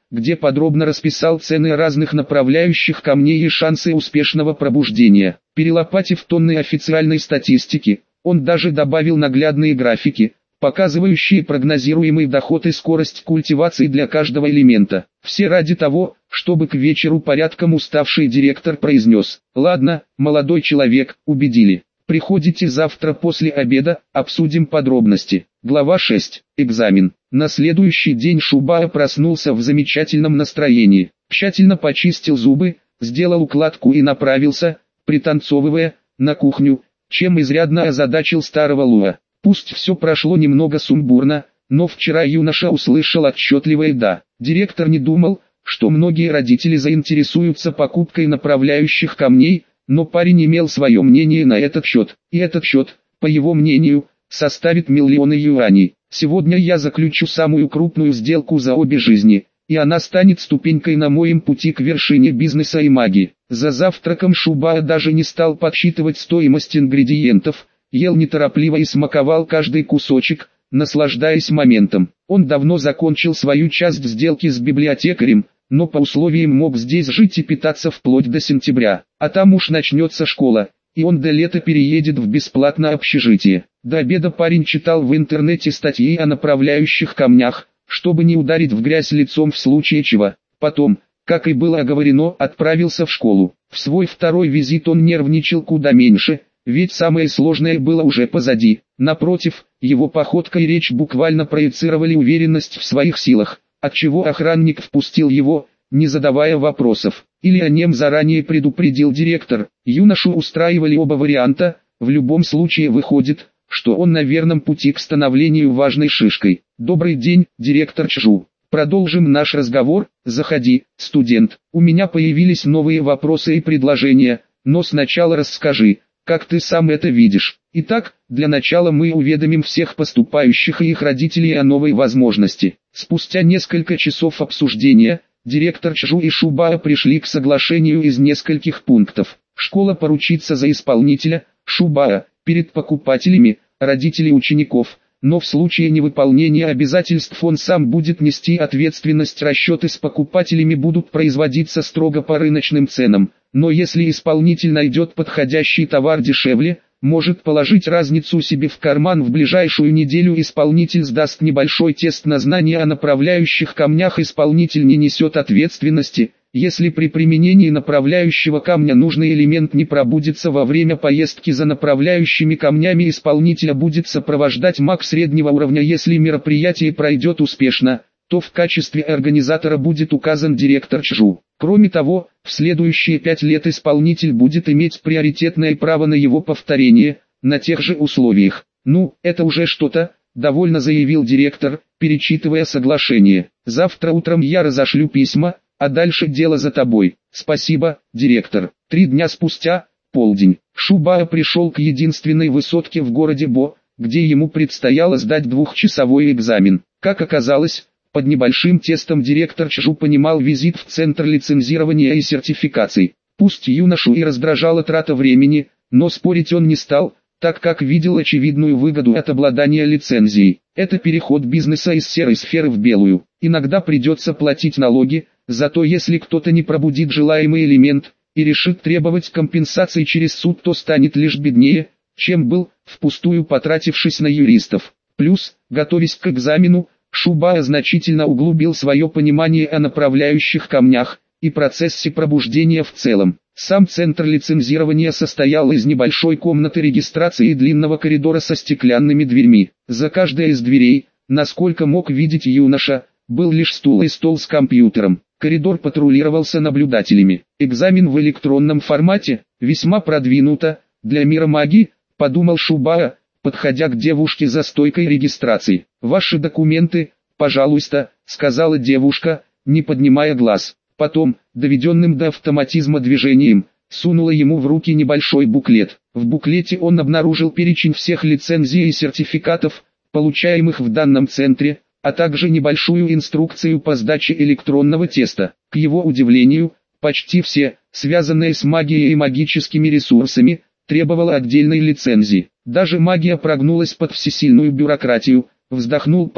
где подробно расписал цены разных направляющих камней и шансы успешного пробуждения. Перелопатив тонны официальной статистики, он даже добавил наглядные графики, показывающие прогнозируемый доход и скорость культивации для каждого элемента. Все ради того, чтобы к вечеру порядком уставший директор произнес: «Ладно, молодой человек, убедили. Приходите завтра после обеда, обсудим подробности». Глава шесть. Экзамен. На следующий день Шубая проснулся в замечательном настроении. Тщательно почистил зубы, сделал укладку и направился, пританцовывая, на кухню, чем изрядно озадачил старого Луа. Пусть все прошло немного сумбурно, но вчера юноша услышал отчетливое «да». Директор не думал, что многие родители заинтересуются покупкой направляющих камней, но парень имел свое мнение на этот счет. И этот счет, по его мнению, составит миллионы юаней. Сегодня я заключу самую крупную сделку за обе жизни, и она станет ступенькой на моем пути к вершине бизнеса и магии. За завтраком Шубая даже не стал подсчитывать стоимость ингредиентов, ел неторопливо и смаковал каждый кусочек, наслаждаясь моментом. Он давно закончил свою часть сделки с библиотекарем, но по условиям мог здесь жить и питаться вплоть до сентября, а там уж начнется школа, и он до лета переедет в бесплатное общежитие. До обеда парень читал в интернете статьи о направляющих камнях, чтобы не ударить в грязь лицом в случае чего. Потом, как и было оговорено, отправился в школу. В свой второй визит он нервничал куда меньше, ведь самое сложное было уже позади. Напротив, его походка и речь буквально проецировали уверенность в своих силах, отчего охранник впустил его, не задавая вопросов. Или о нем заранее предупредил директор. Юношу устраивали оба варианта, в любом случае выходит, что он на верном пути к становлению важной шишкой. «Добрый день, директор Чжу. Продолжим наш разговор. Заходи, студент. У меня появились новые вопросы и предложения, но сначала расскажи, как ты сам это видишь. Итак, для начала мы уведомим всех поступающих и их родителей о новой возможности». Спустя несколько часов обсуждения, директор Чжу и Шубая пришли к соглашению из нескольких пунктов. Школа поручится за исполнителя, Шубая, перед покупателями, родителей учеников, но в случае невыполнения обязательств он сам будет нести ответственность. Расчеты с покупателями будут производиться строго по рыночным ценам, но если исполнитель найдет подходящий товар дешевле, может положить разницу себе в карман. В ближайшую неделю исполнитель сдаст небольшой тест на знания о направляющих камнях. Исполнитель не несет ответственности, если при применении направляющего камня нужный элемент не пробудится во время поездки за направляющими камнями. Исполнителя будет сопровождать маг среднего уровня. Если мероприятие пройдет успешно, то в качестве организатора будет указан директор Чжу. Кроме того, в следующие пять лет исполнитель будет иметь приоритетное право на его повторение, на тех же условиях. «Ну, это уже что-то», — довольно заявил директор, перечитывая соглашение. «Завтра утром я разошлю письма, а дальше дело за тобой». «Спасибо, директор». Три дня спустя, полдень, Шубая пришел к единственной высотке в городе Бо, где ему предстояло сдать двухчасовой экзамен. Как оказалось, под небольшим тестом директор Чжу понимал визит в центр лицензирования и сертификаций. Пусть юношу и раздражала трата времени, но спорить он не стал, так как видел очевидную выгоду от обладания лицензией. Это переход бизнеса из серой сферы в белую. Иногда придется платить налоги, зато если кто-то не пробудит желаемый элемент и решит требовать компенсации через суд, то станет лишь беднее, чем был, впустую потратившись на юристов. Плюс, готовясь к экзамену, Шубая значительно углубил свое понимание о направляющих камнях и процессе пробуждения в целом. Сам центр лицензирования состоял из небольшой комнаты регистрации и длинного коридора со стеклянными дверьми. За каждой из дверей, насколько мог видеть юноша, был лишь стул и стол с компьютером. Коридор патрулировался наблюдателями. Экзамен в электронном формате, весьма продвинуто, для мира магии, подумал Шубая, подходя к девушке за стойкой регистрации. «Ваши документы, пожалуйста», — сказала девушка, не поднимая глаз. Потом, доведенным до автоматизма движением, сунула ему в руки небольшой буклет. В буклете он обнаружил перечень всех лицензий и сертификатов, получаемых в данном центре, а также небольшую инструкцию по сдаче электронного теста. К его удивлению, почти все, связанные с магией и магическими ресурсами, требовало отдельной лицензии. Даже магия прогнулась под всесильную бюрократию, вздохнул парень,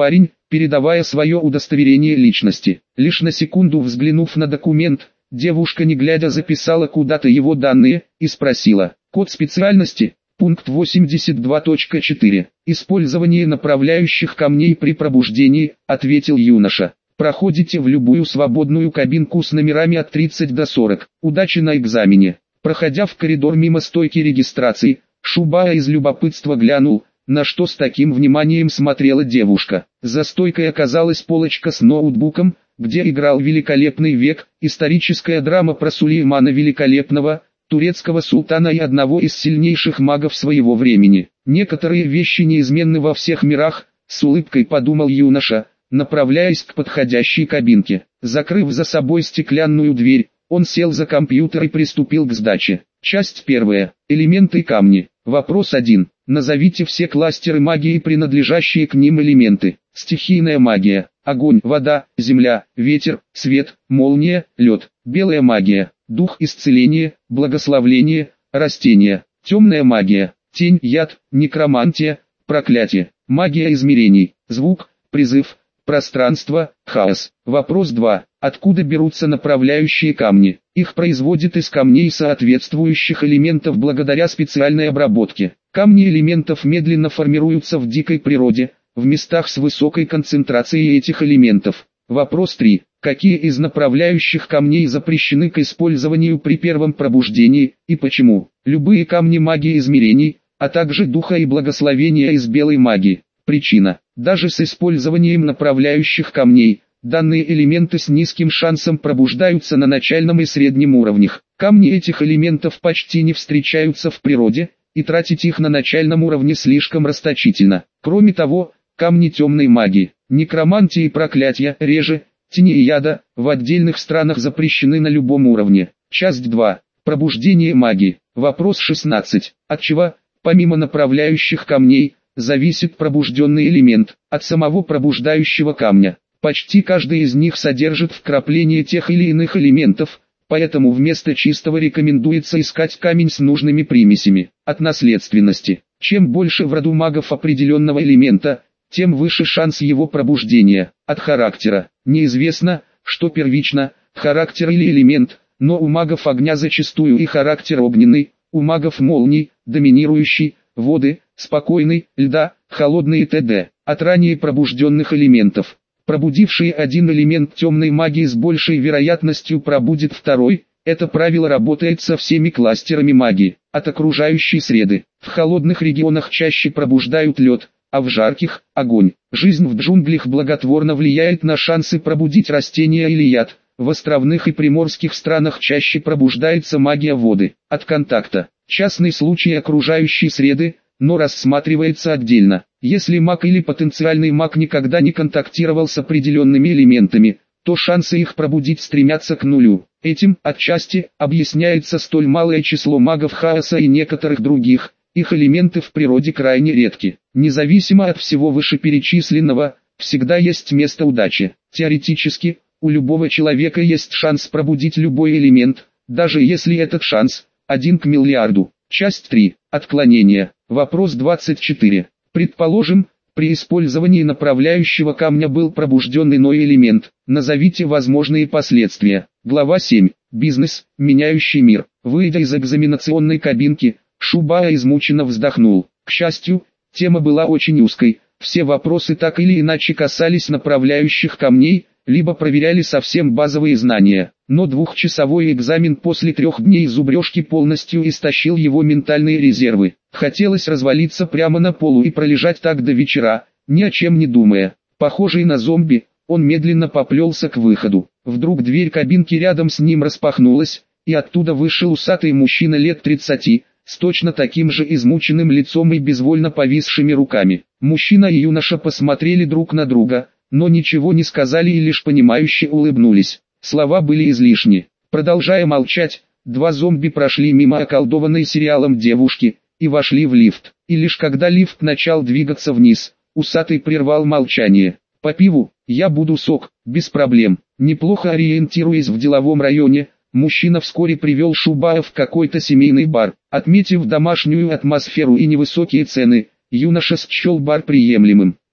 передавая свое удостоверение личности. Лишь на секунду взглянув на документ, девушка не глядя записала куда-то его данные и спросила: «Код специальности?» Пункт восемьдесят два точка четыре. «Использование направляющих камней при пробуждении», — ответил юноша. «Проходите в любую свободную кабинку с номерами от тридцати до сорока. Удачи на экзамене». Проходя в коридор мимо стойки регистрации, Шубая из любопытства глянул, на что с таким вниманием смотрела девушка. За стойкой оказалась полочка с ноутбуком, где играл «Великолепный век», историческая драма про Сулеймана Великолепного, турецкого султана и одного из сильнейших магов своего времени. Некоторые вещи неизменны во всех мирах, с улыбкой подумал юноша, направляясь к подходящей кабинке. Закрыв за собой стеклянную дверь, он сел за компьютер и приступил к сдаче. Часть первая. Элементы камни. Вопрос один. Назовите все кластеры магии и принадлежащие к ним элементы. Стихийная магия. Огонь, вода, земля, ветер, свет, молния, лед. Белая магия. Дух, исцеление, благословление, растения. Темная магия. Тень, яд, некромантия, проклятие. Магия измерений. Звук, призыв, пространство, хаос. Вопрос два. Откуда берутся направляющие камни? Их производят из камней соответствующих элементов благодаря специальной обработке. Камни элементов медленно формируются в дикой природе, в местах с высокой концентрацией этих элементов. Вопрос три. Какие из направляющих камней запрещены к использованию при первом пробуждении, и почему? Любые камни магии измерений, а также духа и благословения из белой магии. Причина. Даже с использованием направляющих камней, данные элементы с низким шансом пробуждаются на начальном и среднем уровнях. Камни этих элементов почти не встречаются в природе, и тратить их на начальном уровне слишком расточительно. Кроме того, камни темной магии, некромантии и проклятия, реже, тени и яда, в отдельных странах запрещены на любом уровне. Часть два. Пробуждение магии. Вопрос шестнадцать. От чего, помимо направляющих камней, зависит пробужденный элемент? От самого пробуждающего камня. Почти каждый из них содержит вкрапление тех или иных элементов, поэтому вместо чистого рекомендуется искать камень с нужными примесями. От наследственности. Чем больше в роду магов определенного элемента, тем выше шанс его пробуждения. От характера. Неизвестно, что первично, характер или элемент, но у магов огня зачастую и характер огненный, у магов молний, доминирующий, воды, спокойный, льда, холодный и т.д. От ранее пробужденных элементов. Пробудивший один элемент темной магии с большей вероятностью пробудит второй. Это правило работает со всеми кластерами магии. От окружающей среды. В холодных регионах чаще пробуждают лед, а в жарких – огонь. Жизнь в джунглях благотворно влияет на шансы пробудить растения или яд. В островных и приморских странах чаще пробуждается магия воды. От контакта. Частный случай окружающей среды, но рассматривается отдельно. Если маг или потенциальный маг никогда не контактировал с определенными элементами, то шансы их пробудить стремятся к нулю. Этим, отчасти, объясняется столь малое число магов хаоса и некоторых других. Их элементы в природе крайне редки. Независимо от всего вышеперечисленного, всегда есть место удачи. Теоретически, у любого человека есть шанс пробудить любой элемент, даже если этот шанс один к миллиарду. Часть три. Отклонение. Вопрос двадцать четыре. Предположим, при использовании направляющего камня был пробужден иной элемент. Назовите возможные последствия. Глава семь. Бизнес, меняющий мир. Выйдя из экзаменационной кабинки, Шубая измученно вздохнул. К счастью, тема была очень узкой. Все вопросы так или иначе касались направляющих камней, либо проверяли совсем базовые знания. Но двухчасовой экзамен после трех дней зубрежки полностью истощил его ментальные резервы. Хотелось развалиться прямо на полу и пролежать так до вечера, ни о чем не думая. Похожий на зомби, он медленно поплелся к выходу. Вдруг дверь кабинки рядом с ним распахнулась, и оттуда вышел усатый мужчина лет тридцати, с точно таким же измученным лицом и безвольно повисшими руками. Мужчина и юноша посмотрели друг на друга, но ничего не сказали и лишь понимающе улыбнулись. Слова были излишни. Продолжая молчать, два зомби прошли мимо околдованной сериалом девушки и вошли в лифт. И лишь когда лифт начал двигаться вниз, усатый прервал молчание. «По пиву, я буду сок, без проблем». Неплохо ориентируясь в деловом районе, мужчина вскоре привел Шубая в какой-то семейный бар. Отметив домашнюю атмосферу и невысокие цены, юноша счел бар приемлемым.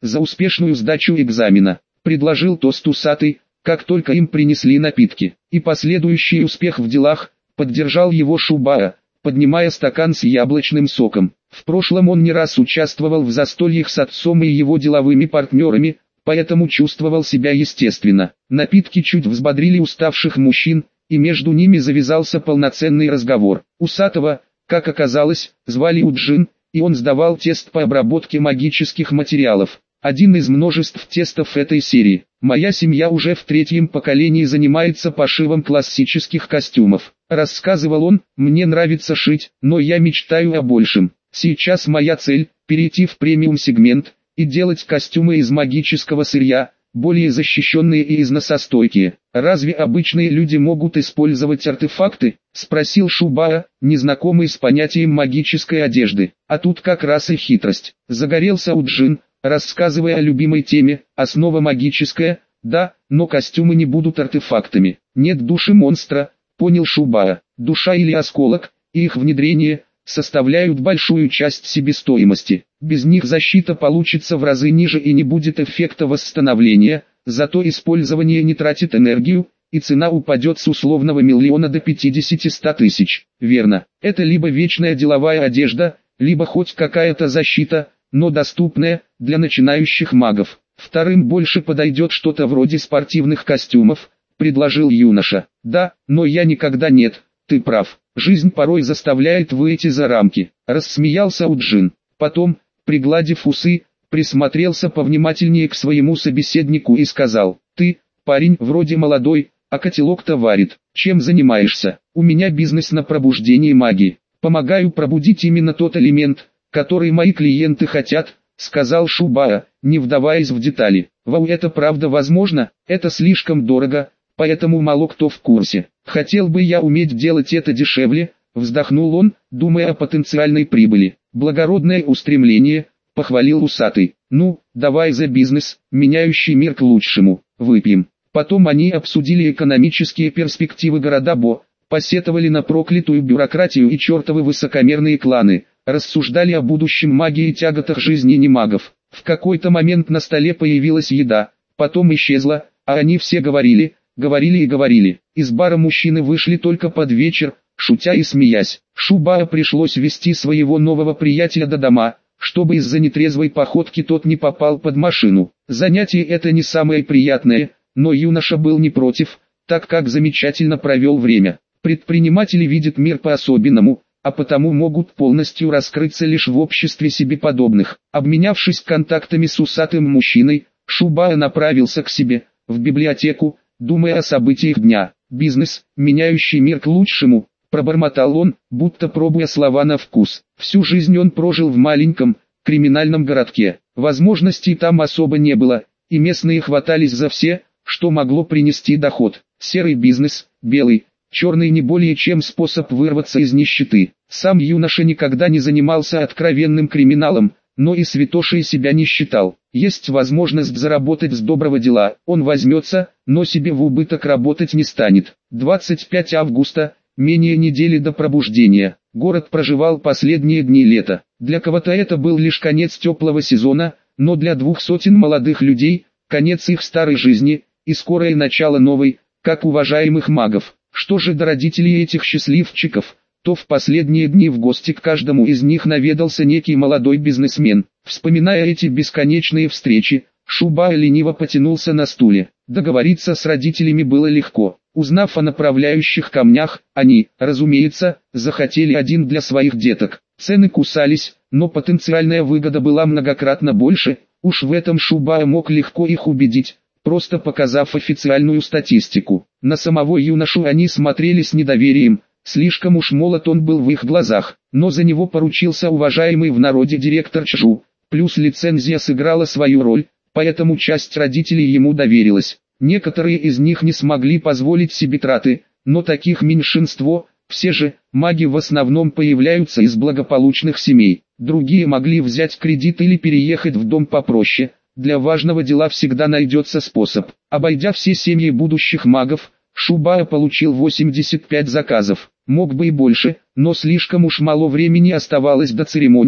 за успешную сдачу экзамена», — предложил тост усатый, как только им принесли напитки. «И последующий успех в делах», — поддержал его Шубара, поднимая стакан с яблочным соком. В прошлом он не раз участвовал в застольях с отцом и его деловыми партнерами, поэтому чувствовал себя естественно. Напитки чуть взбодрили уставших мужчин, и между ними завязался полноценный разговор. Усатого, как оказалось, звали Уджин, и он сдавал тест по обработке магических материалов. Один из множеств тестов этой серии. «Моя семья уже в третьем поколении занимается пошивом классических костюмов», — рассказывал он. «Мне нравится шить, но я мечтаю о большем. Сейчас моя цель — перейти в премиум-сегмент и делать костюмы из магического сырья, более защищенные и износостойкие». «Разве обычные люди могут использовать артефакты?» — спросил Шубара, незнакомый с понятием магической одежды. «А тут как раз и хитрость». Загорелся Уджин, рассказывая о любимой теме. «Основа магическая, да, но костюмы не будут артефактами. Нет души монстра», — понял Шубара. «Душа или осколок, и их внедрение, составляют большую часть себестоимости. Без них защита получится в разы ниже и не будет эффекта восстановления, зато использование не тратит энергию, и цена упадет с условного миллиона до пятидесяти-ста тысяч. Верно, это либо вечная деловая одежда, либо хоть какая-то защита, но доступная для начинающих магов. Вторым больше подойдет что-то вроде спортивных костюмов», — предложил юноша. «Да, но я никогда нет, ты прав. Жизнь порой заставляет выйти за рамки», — рассмеялся Уджин. Потом, пригладив усы, присмотрелся повнимательнее к своему собеседнику и сказал: «Ты, парень, вроде молодой, а котелок-то варит. Чем занимаешься?» «У меня бизнес на пробуждении магии. Помогаю пробудить именно тот элемент, который мои клиенты хотят», — сказал Шубара, не вдаваясь в детали. «Вау, это правда возможно? Это слишком дорого, поэтому мало кто в курсе. Хотел бы я уметь делать это дешевле», — вздохнул он, думая о потенциальной прибыли. «Благородное устремление», — похвалил усатый. «Ну, давай за бизнес, меняющий мир к лучшему. Выпьем». Потом они обсудили экономические перспективы города Бо, посетовали на проклятую бюрократию и чертовы высокомерные кланы, рассуждали о будущем магии и тяготах жизни немагов. В какой-то момент на столе появилась еда, потом исчезла, а они все говорили, говорили и говорили. Из бара мужчины вышли только под вечер, шутя и смеясь. Шубара пришлось вести своего нового приятеля до дома, чтобы из-за нетрезвой походки тот не попал под машину. Занятие это не самое приятное, но юноша был не против, так как замечательно провел время. Предприниматели видят мир по-особенному, а потому могут полностью раскрыться лишь в обществе себе подобных. Обменявшись контактами с усатым мужчиной, Шубара направился к себе, в библиотеку, думая о событиях дня. «Бизнес, меняющий мир к лучшему», — пробормотал он, будто пробуя слова на вкус. Всю жизнь он прожил в маленьком, криминальном городке. Возможностей там особо не было, и местные хватались за все, что могло принести доход. Серый бизнес, белый, черный не более чем способ вырваться из нищеты. Сам юноша никогда не занимался откровенным криминалом, но и святошей себя не считал. Есть возможность заработать с доброго дела, он возьмется, но себе в убыток работать не станет. двадцать пятого августа, менее недели до пробуждения. Город проживал последние дни лета. Для кого-то это был лишь конец теплого сезона, но для двух сотен молодых людей – конец их старой жизни и скорое начало новой, как уважаемых магов. Что же до родителей этих счастливчиков, то в последние дни в гости к каждому из них наведался некий молодой бизнесмен. Вспоминая эти бесконечные встречи, Шубара лениво потянулся на стуле. Договориться с родителями было легко. Узнав о направляющих камнях, они, разумеется, захотели один для своих деток. Цены кусались, но потенциальная выгода была многократно больше. Уж в этом Шубара мог легко их убедить, просто показав официальную статистику. На самого юношу они смотрели с недоверием, слишком уж молод он был в их глазах, но за него поручился уважаемый в народе директор Чжу, плюс лицензия сыграла свою роль, поэтому часть родителей ему доверилась. Некоторые из них не смогли позволить себе траты, но таких меньшинство, все же, маги в основном появляются из благополучных семей. Другие могли взять кредит или переехать в дом попроще. Для важного дела всегда найдется способ. Обойдя все семьи будущих магов, Шубара получил восемьдесят пять заказов. Мог бы и больше, но слишком уж мало времени оставалось до церемонии,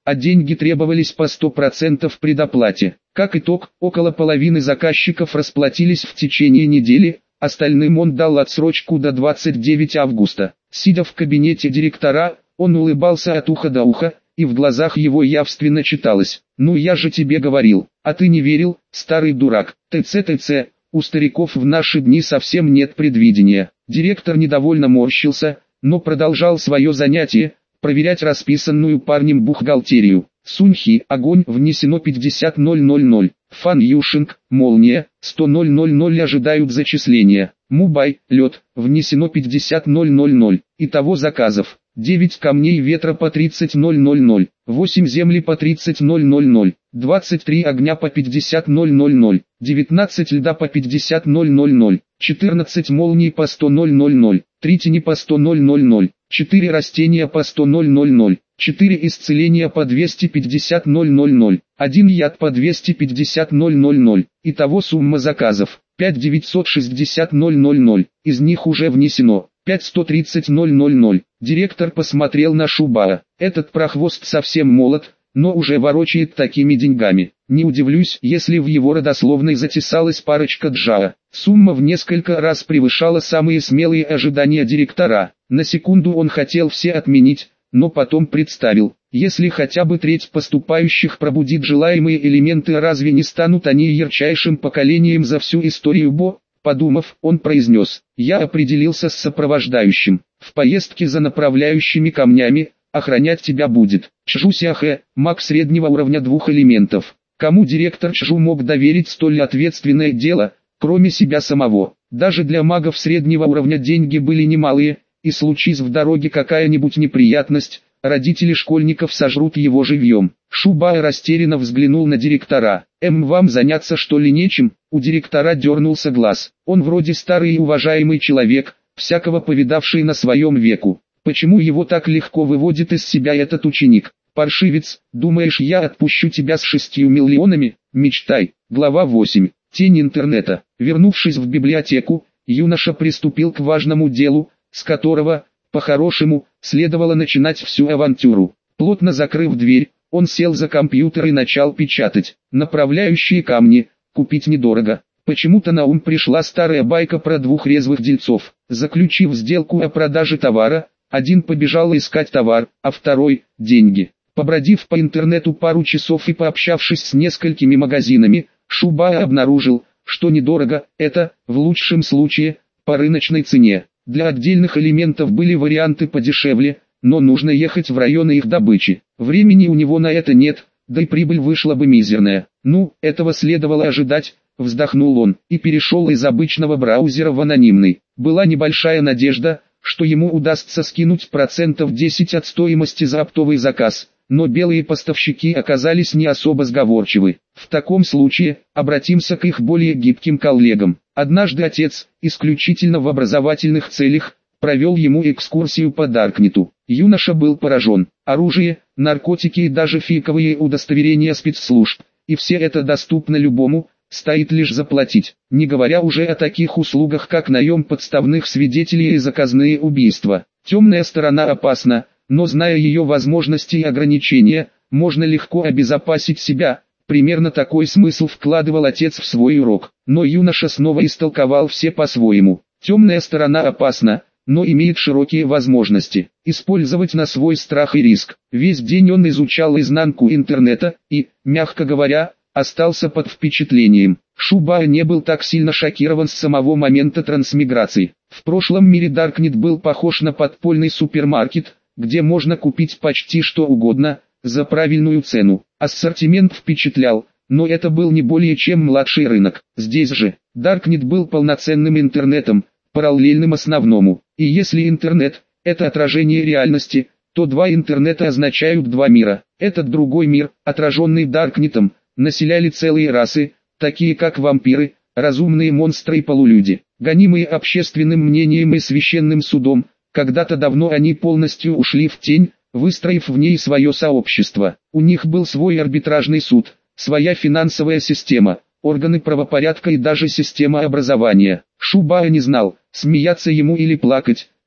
а деньги требовались по сто процентов предоплате. Как итог, около половины заказчиков расплатились в течение недели, остальным он дал отсрочку до двадцать девятого августа. Сидя в кабинете директора, он улыбался от уха до уха, и в глазах его явственно читалось: «Ну я же тебе говорил, а ты не верил, старый дурак, ТЦ-ТЦ, у стариков в наши дни совсем нет предвидения». Директор недовольно морщился, но продолжал свое занятие, проверять расписанную парнем бухгалтерию. Суньхи, огонь, внесено пятьдесят тысяч. Фан Юшинг, молния, сто тысяч ожидают зачисления. Мубай, лед, внесено пятьдесят тысяч. Итого заказов: девять камней ветра по тридцать тысяч, восемь земли по тридцать тысяч, двадцать три огня по пятьдесят тысяч, девятнадцать льда по пятьдесят тысяч, четырнадцать молний по сто тысяч, три тени по сто тысяч, четыре растения по сто тысяч, четыре исцеления по двести пятьдесят тысяч, один яд по двести пятьдесят тысяч. Итого сумма заказов пять тысяч девятьсот шестьдесят тысяч, из них уже внесено пять тысяч сто тридцать тысяч. Директор посмотрел на Шубаа. Этот прохвост совсем молод, но уже ворочает такими деньгами. Не удивлюсь, если в его родословной затесалась парочка Джаа. Сумма в несколько раз превышала самые смелые ожидания директора. На секунду он хотел все отменить, но потом представил: если хотя бы треть поступающих пробудит желаемые элементы, разве не станут они ярчайшим поколением за всю историю Бо? Подумав, он произнес: я определился с сопровождающим. В поездке за направляющими камнями охранять тебя будет Чжу Сяхэ, маг среднего уровня двух элементов. Кому директор Чжу мог доверить столь ответственное дело, кроме себя самого? Даже для магов среднего уровня деньги были немалые, и случись в дороге какая-нибудь неприятность, родители школьников сожрут его живьем. Шубаа растерянно взглянул на директора. «Эм, вам заняться что ли нечем?» У директора дернулся глаз. Он вроде старый и уважаемый человек, всякого повидавший на своем веку. Почему его так легко выводит из себя этот ученик? Паршивец, думаешь, я отпущу тебя с шестью миллионами? Мечтай. Глава восемь. Тень интернета. Вернувшись в библиотеку, юноша приступил к важному делу, с которого, по-хорошему, следовало начинать всю авантюру. Плотно закрыв дверь, он сел за компьютер и начал печатать. Направляющие камни, купить недорого. Почему-то на ум пришла старая байка про двух резвых дельцов. Заключив сделку о продаже товара, один побежал искать товар, а второй – деньги. Побродив по интернету пару часов и пообщавшись с несколькими магазинами, Шубаа обнаружил, что недорого – это, в лучшем случае, по рыночной цене. Для отдельных элементов были варианты подешевле, но нужно ехать в районы их добычи. Времени у него на это нет, да и прибыль вышла бы мизерная. Ну, этого следовало ожидать, вздохнул он, и перешел из обычного браузера в анонимный. Была небольшая надежда, что ему удастся скинуть процентов десять от стоимости за оптовый заказ, но белые поставщики оказались не особо сговорчивы. В таком случае, обратимся к их более гибким коллегам. Однажды отец, исключительно в образовательных целях, провел ему экскурсию по Даркнету. Юноша был поражен. Оружие, наркотики и даже фейковые удостоверения спецслужб, и все это доступно любому, стоит лишь заплатить, не говоря уже о таких услугах, как наем подставных свидетелей и заказные убийства. Темная сторона опасна, но зная ее возможности и ограничения, можно легко обезопасить себя. Примерно такой смысл вкладывал отец в свой урок, но юноша снова истолковал все по-своему. Темная сторона опасна, но имеет широкие возможности использовать на свой страх и риск. Весь день он изучал изнанку интернета и, мягко говоря, остался под впечатлением. Шубаа не был так сильно шокирован с самого момента трансмиграции. В прошлом мире Даркнет был похож на подпольный супермаркет, где можно купить почти что угодно, за правильную цену. Ассортимент впечатлял, но это был не более чем младший рынок. Здесь же, Даркнет был полноценным интернетом, параллельным основному. И если интернет – это отражение реальности, то два интернета означают два мира. Этот другой мир, отраженный Даркнетом, населяли целые расы, такие как вампиры, разумные монстры и полулюди. Гонимые общественным мнением и священным судом, когда-то давно они полностью ушли в тень, выстроив в ней свое сообщество. У них был свой арбитражный суд, своя финансовая система, органы правопорядка и даже система образования. Шубаа не знал, смеяться ему или плакать,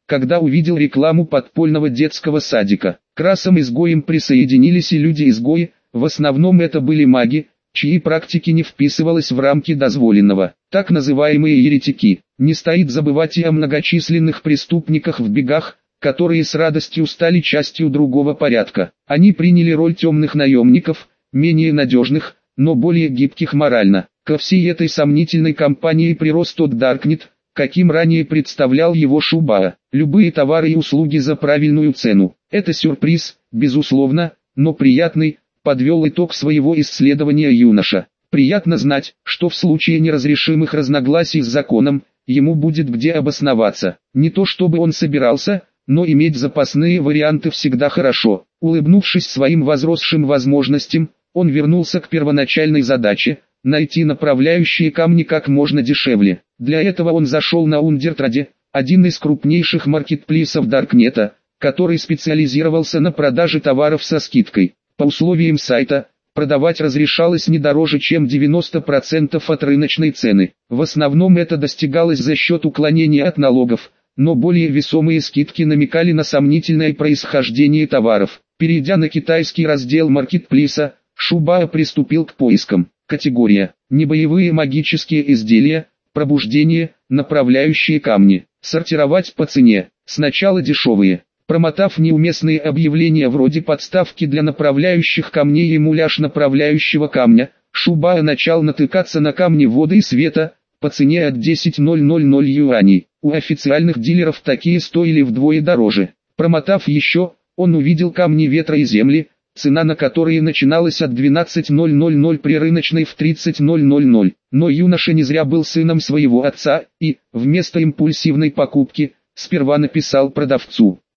когда увидел рекламу подпольного детского садика. К расам-изгоям присоединились и люди-изгои, в основном это были маги, чьи практики не вписывалась в рамки дозволенного. Так называемые еретики. Не стоит забывать и о многочисленных преступниках в бегах, которые с радостью стали частью другого порядка. Они приняли роль темных наемников, менее надежных, но более гибких морально. Ко всей этой сомнительной компании прирос тот Даркнет, каким ранее представлял его Шубаа. Любые товары и услуги за правильную цену. Это сюрприз, безусловно, но приятный, подвел итог своего исследования юноша. Приятно знать, что в случае неразрешимых разногласий с законом, ему будет где обосноваться. Не то чтобы он собирался, но иметь запасные варианты всегда хорошо. Улыбнувшись своим возросшим возможностям, он вернулся к первоначальной задаче – найти направляющие камни как можно дешевле. Для этого он зашел на Ундертраде, один из крупнейших маркетплейсов Даркнета, который специализировался на продаже товаров со скидкой. По условиям сайта, продавать разрешалось не дороже, чем девяносто процентов от рыночной цены. В основном это достигалось за счет уклонения от налогов, но более весомые скидки намекали на сомнительное происхождение товаров. Перейдя на китайский раздел маркетплейса, Шубаа приступил к поискам. Категория: небоевые магические изделия, пробуждение, направляющие камни. Сортировать по цене. Сначала дешевые. Промотав неуместные объявления вроде подставки для направляющих камней и муляж направляющего камня, Шубаа начал натыкаться на камни воды и света, по цене от десять тысяч юаней. У официальных дилеров такие стоили вдвое дороже. Промотав еще, он увидел камни ветра и земли, цена на которые начиналась от двенадцати тысяч при рыночной в тридцать тысяч. Но юноша не зря был сыном своего отца и, вместо импульсивной покупки, сперва написал продавцу: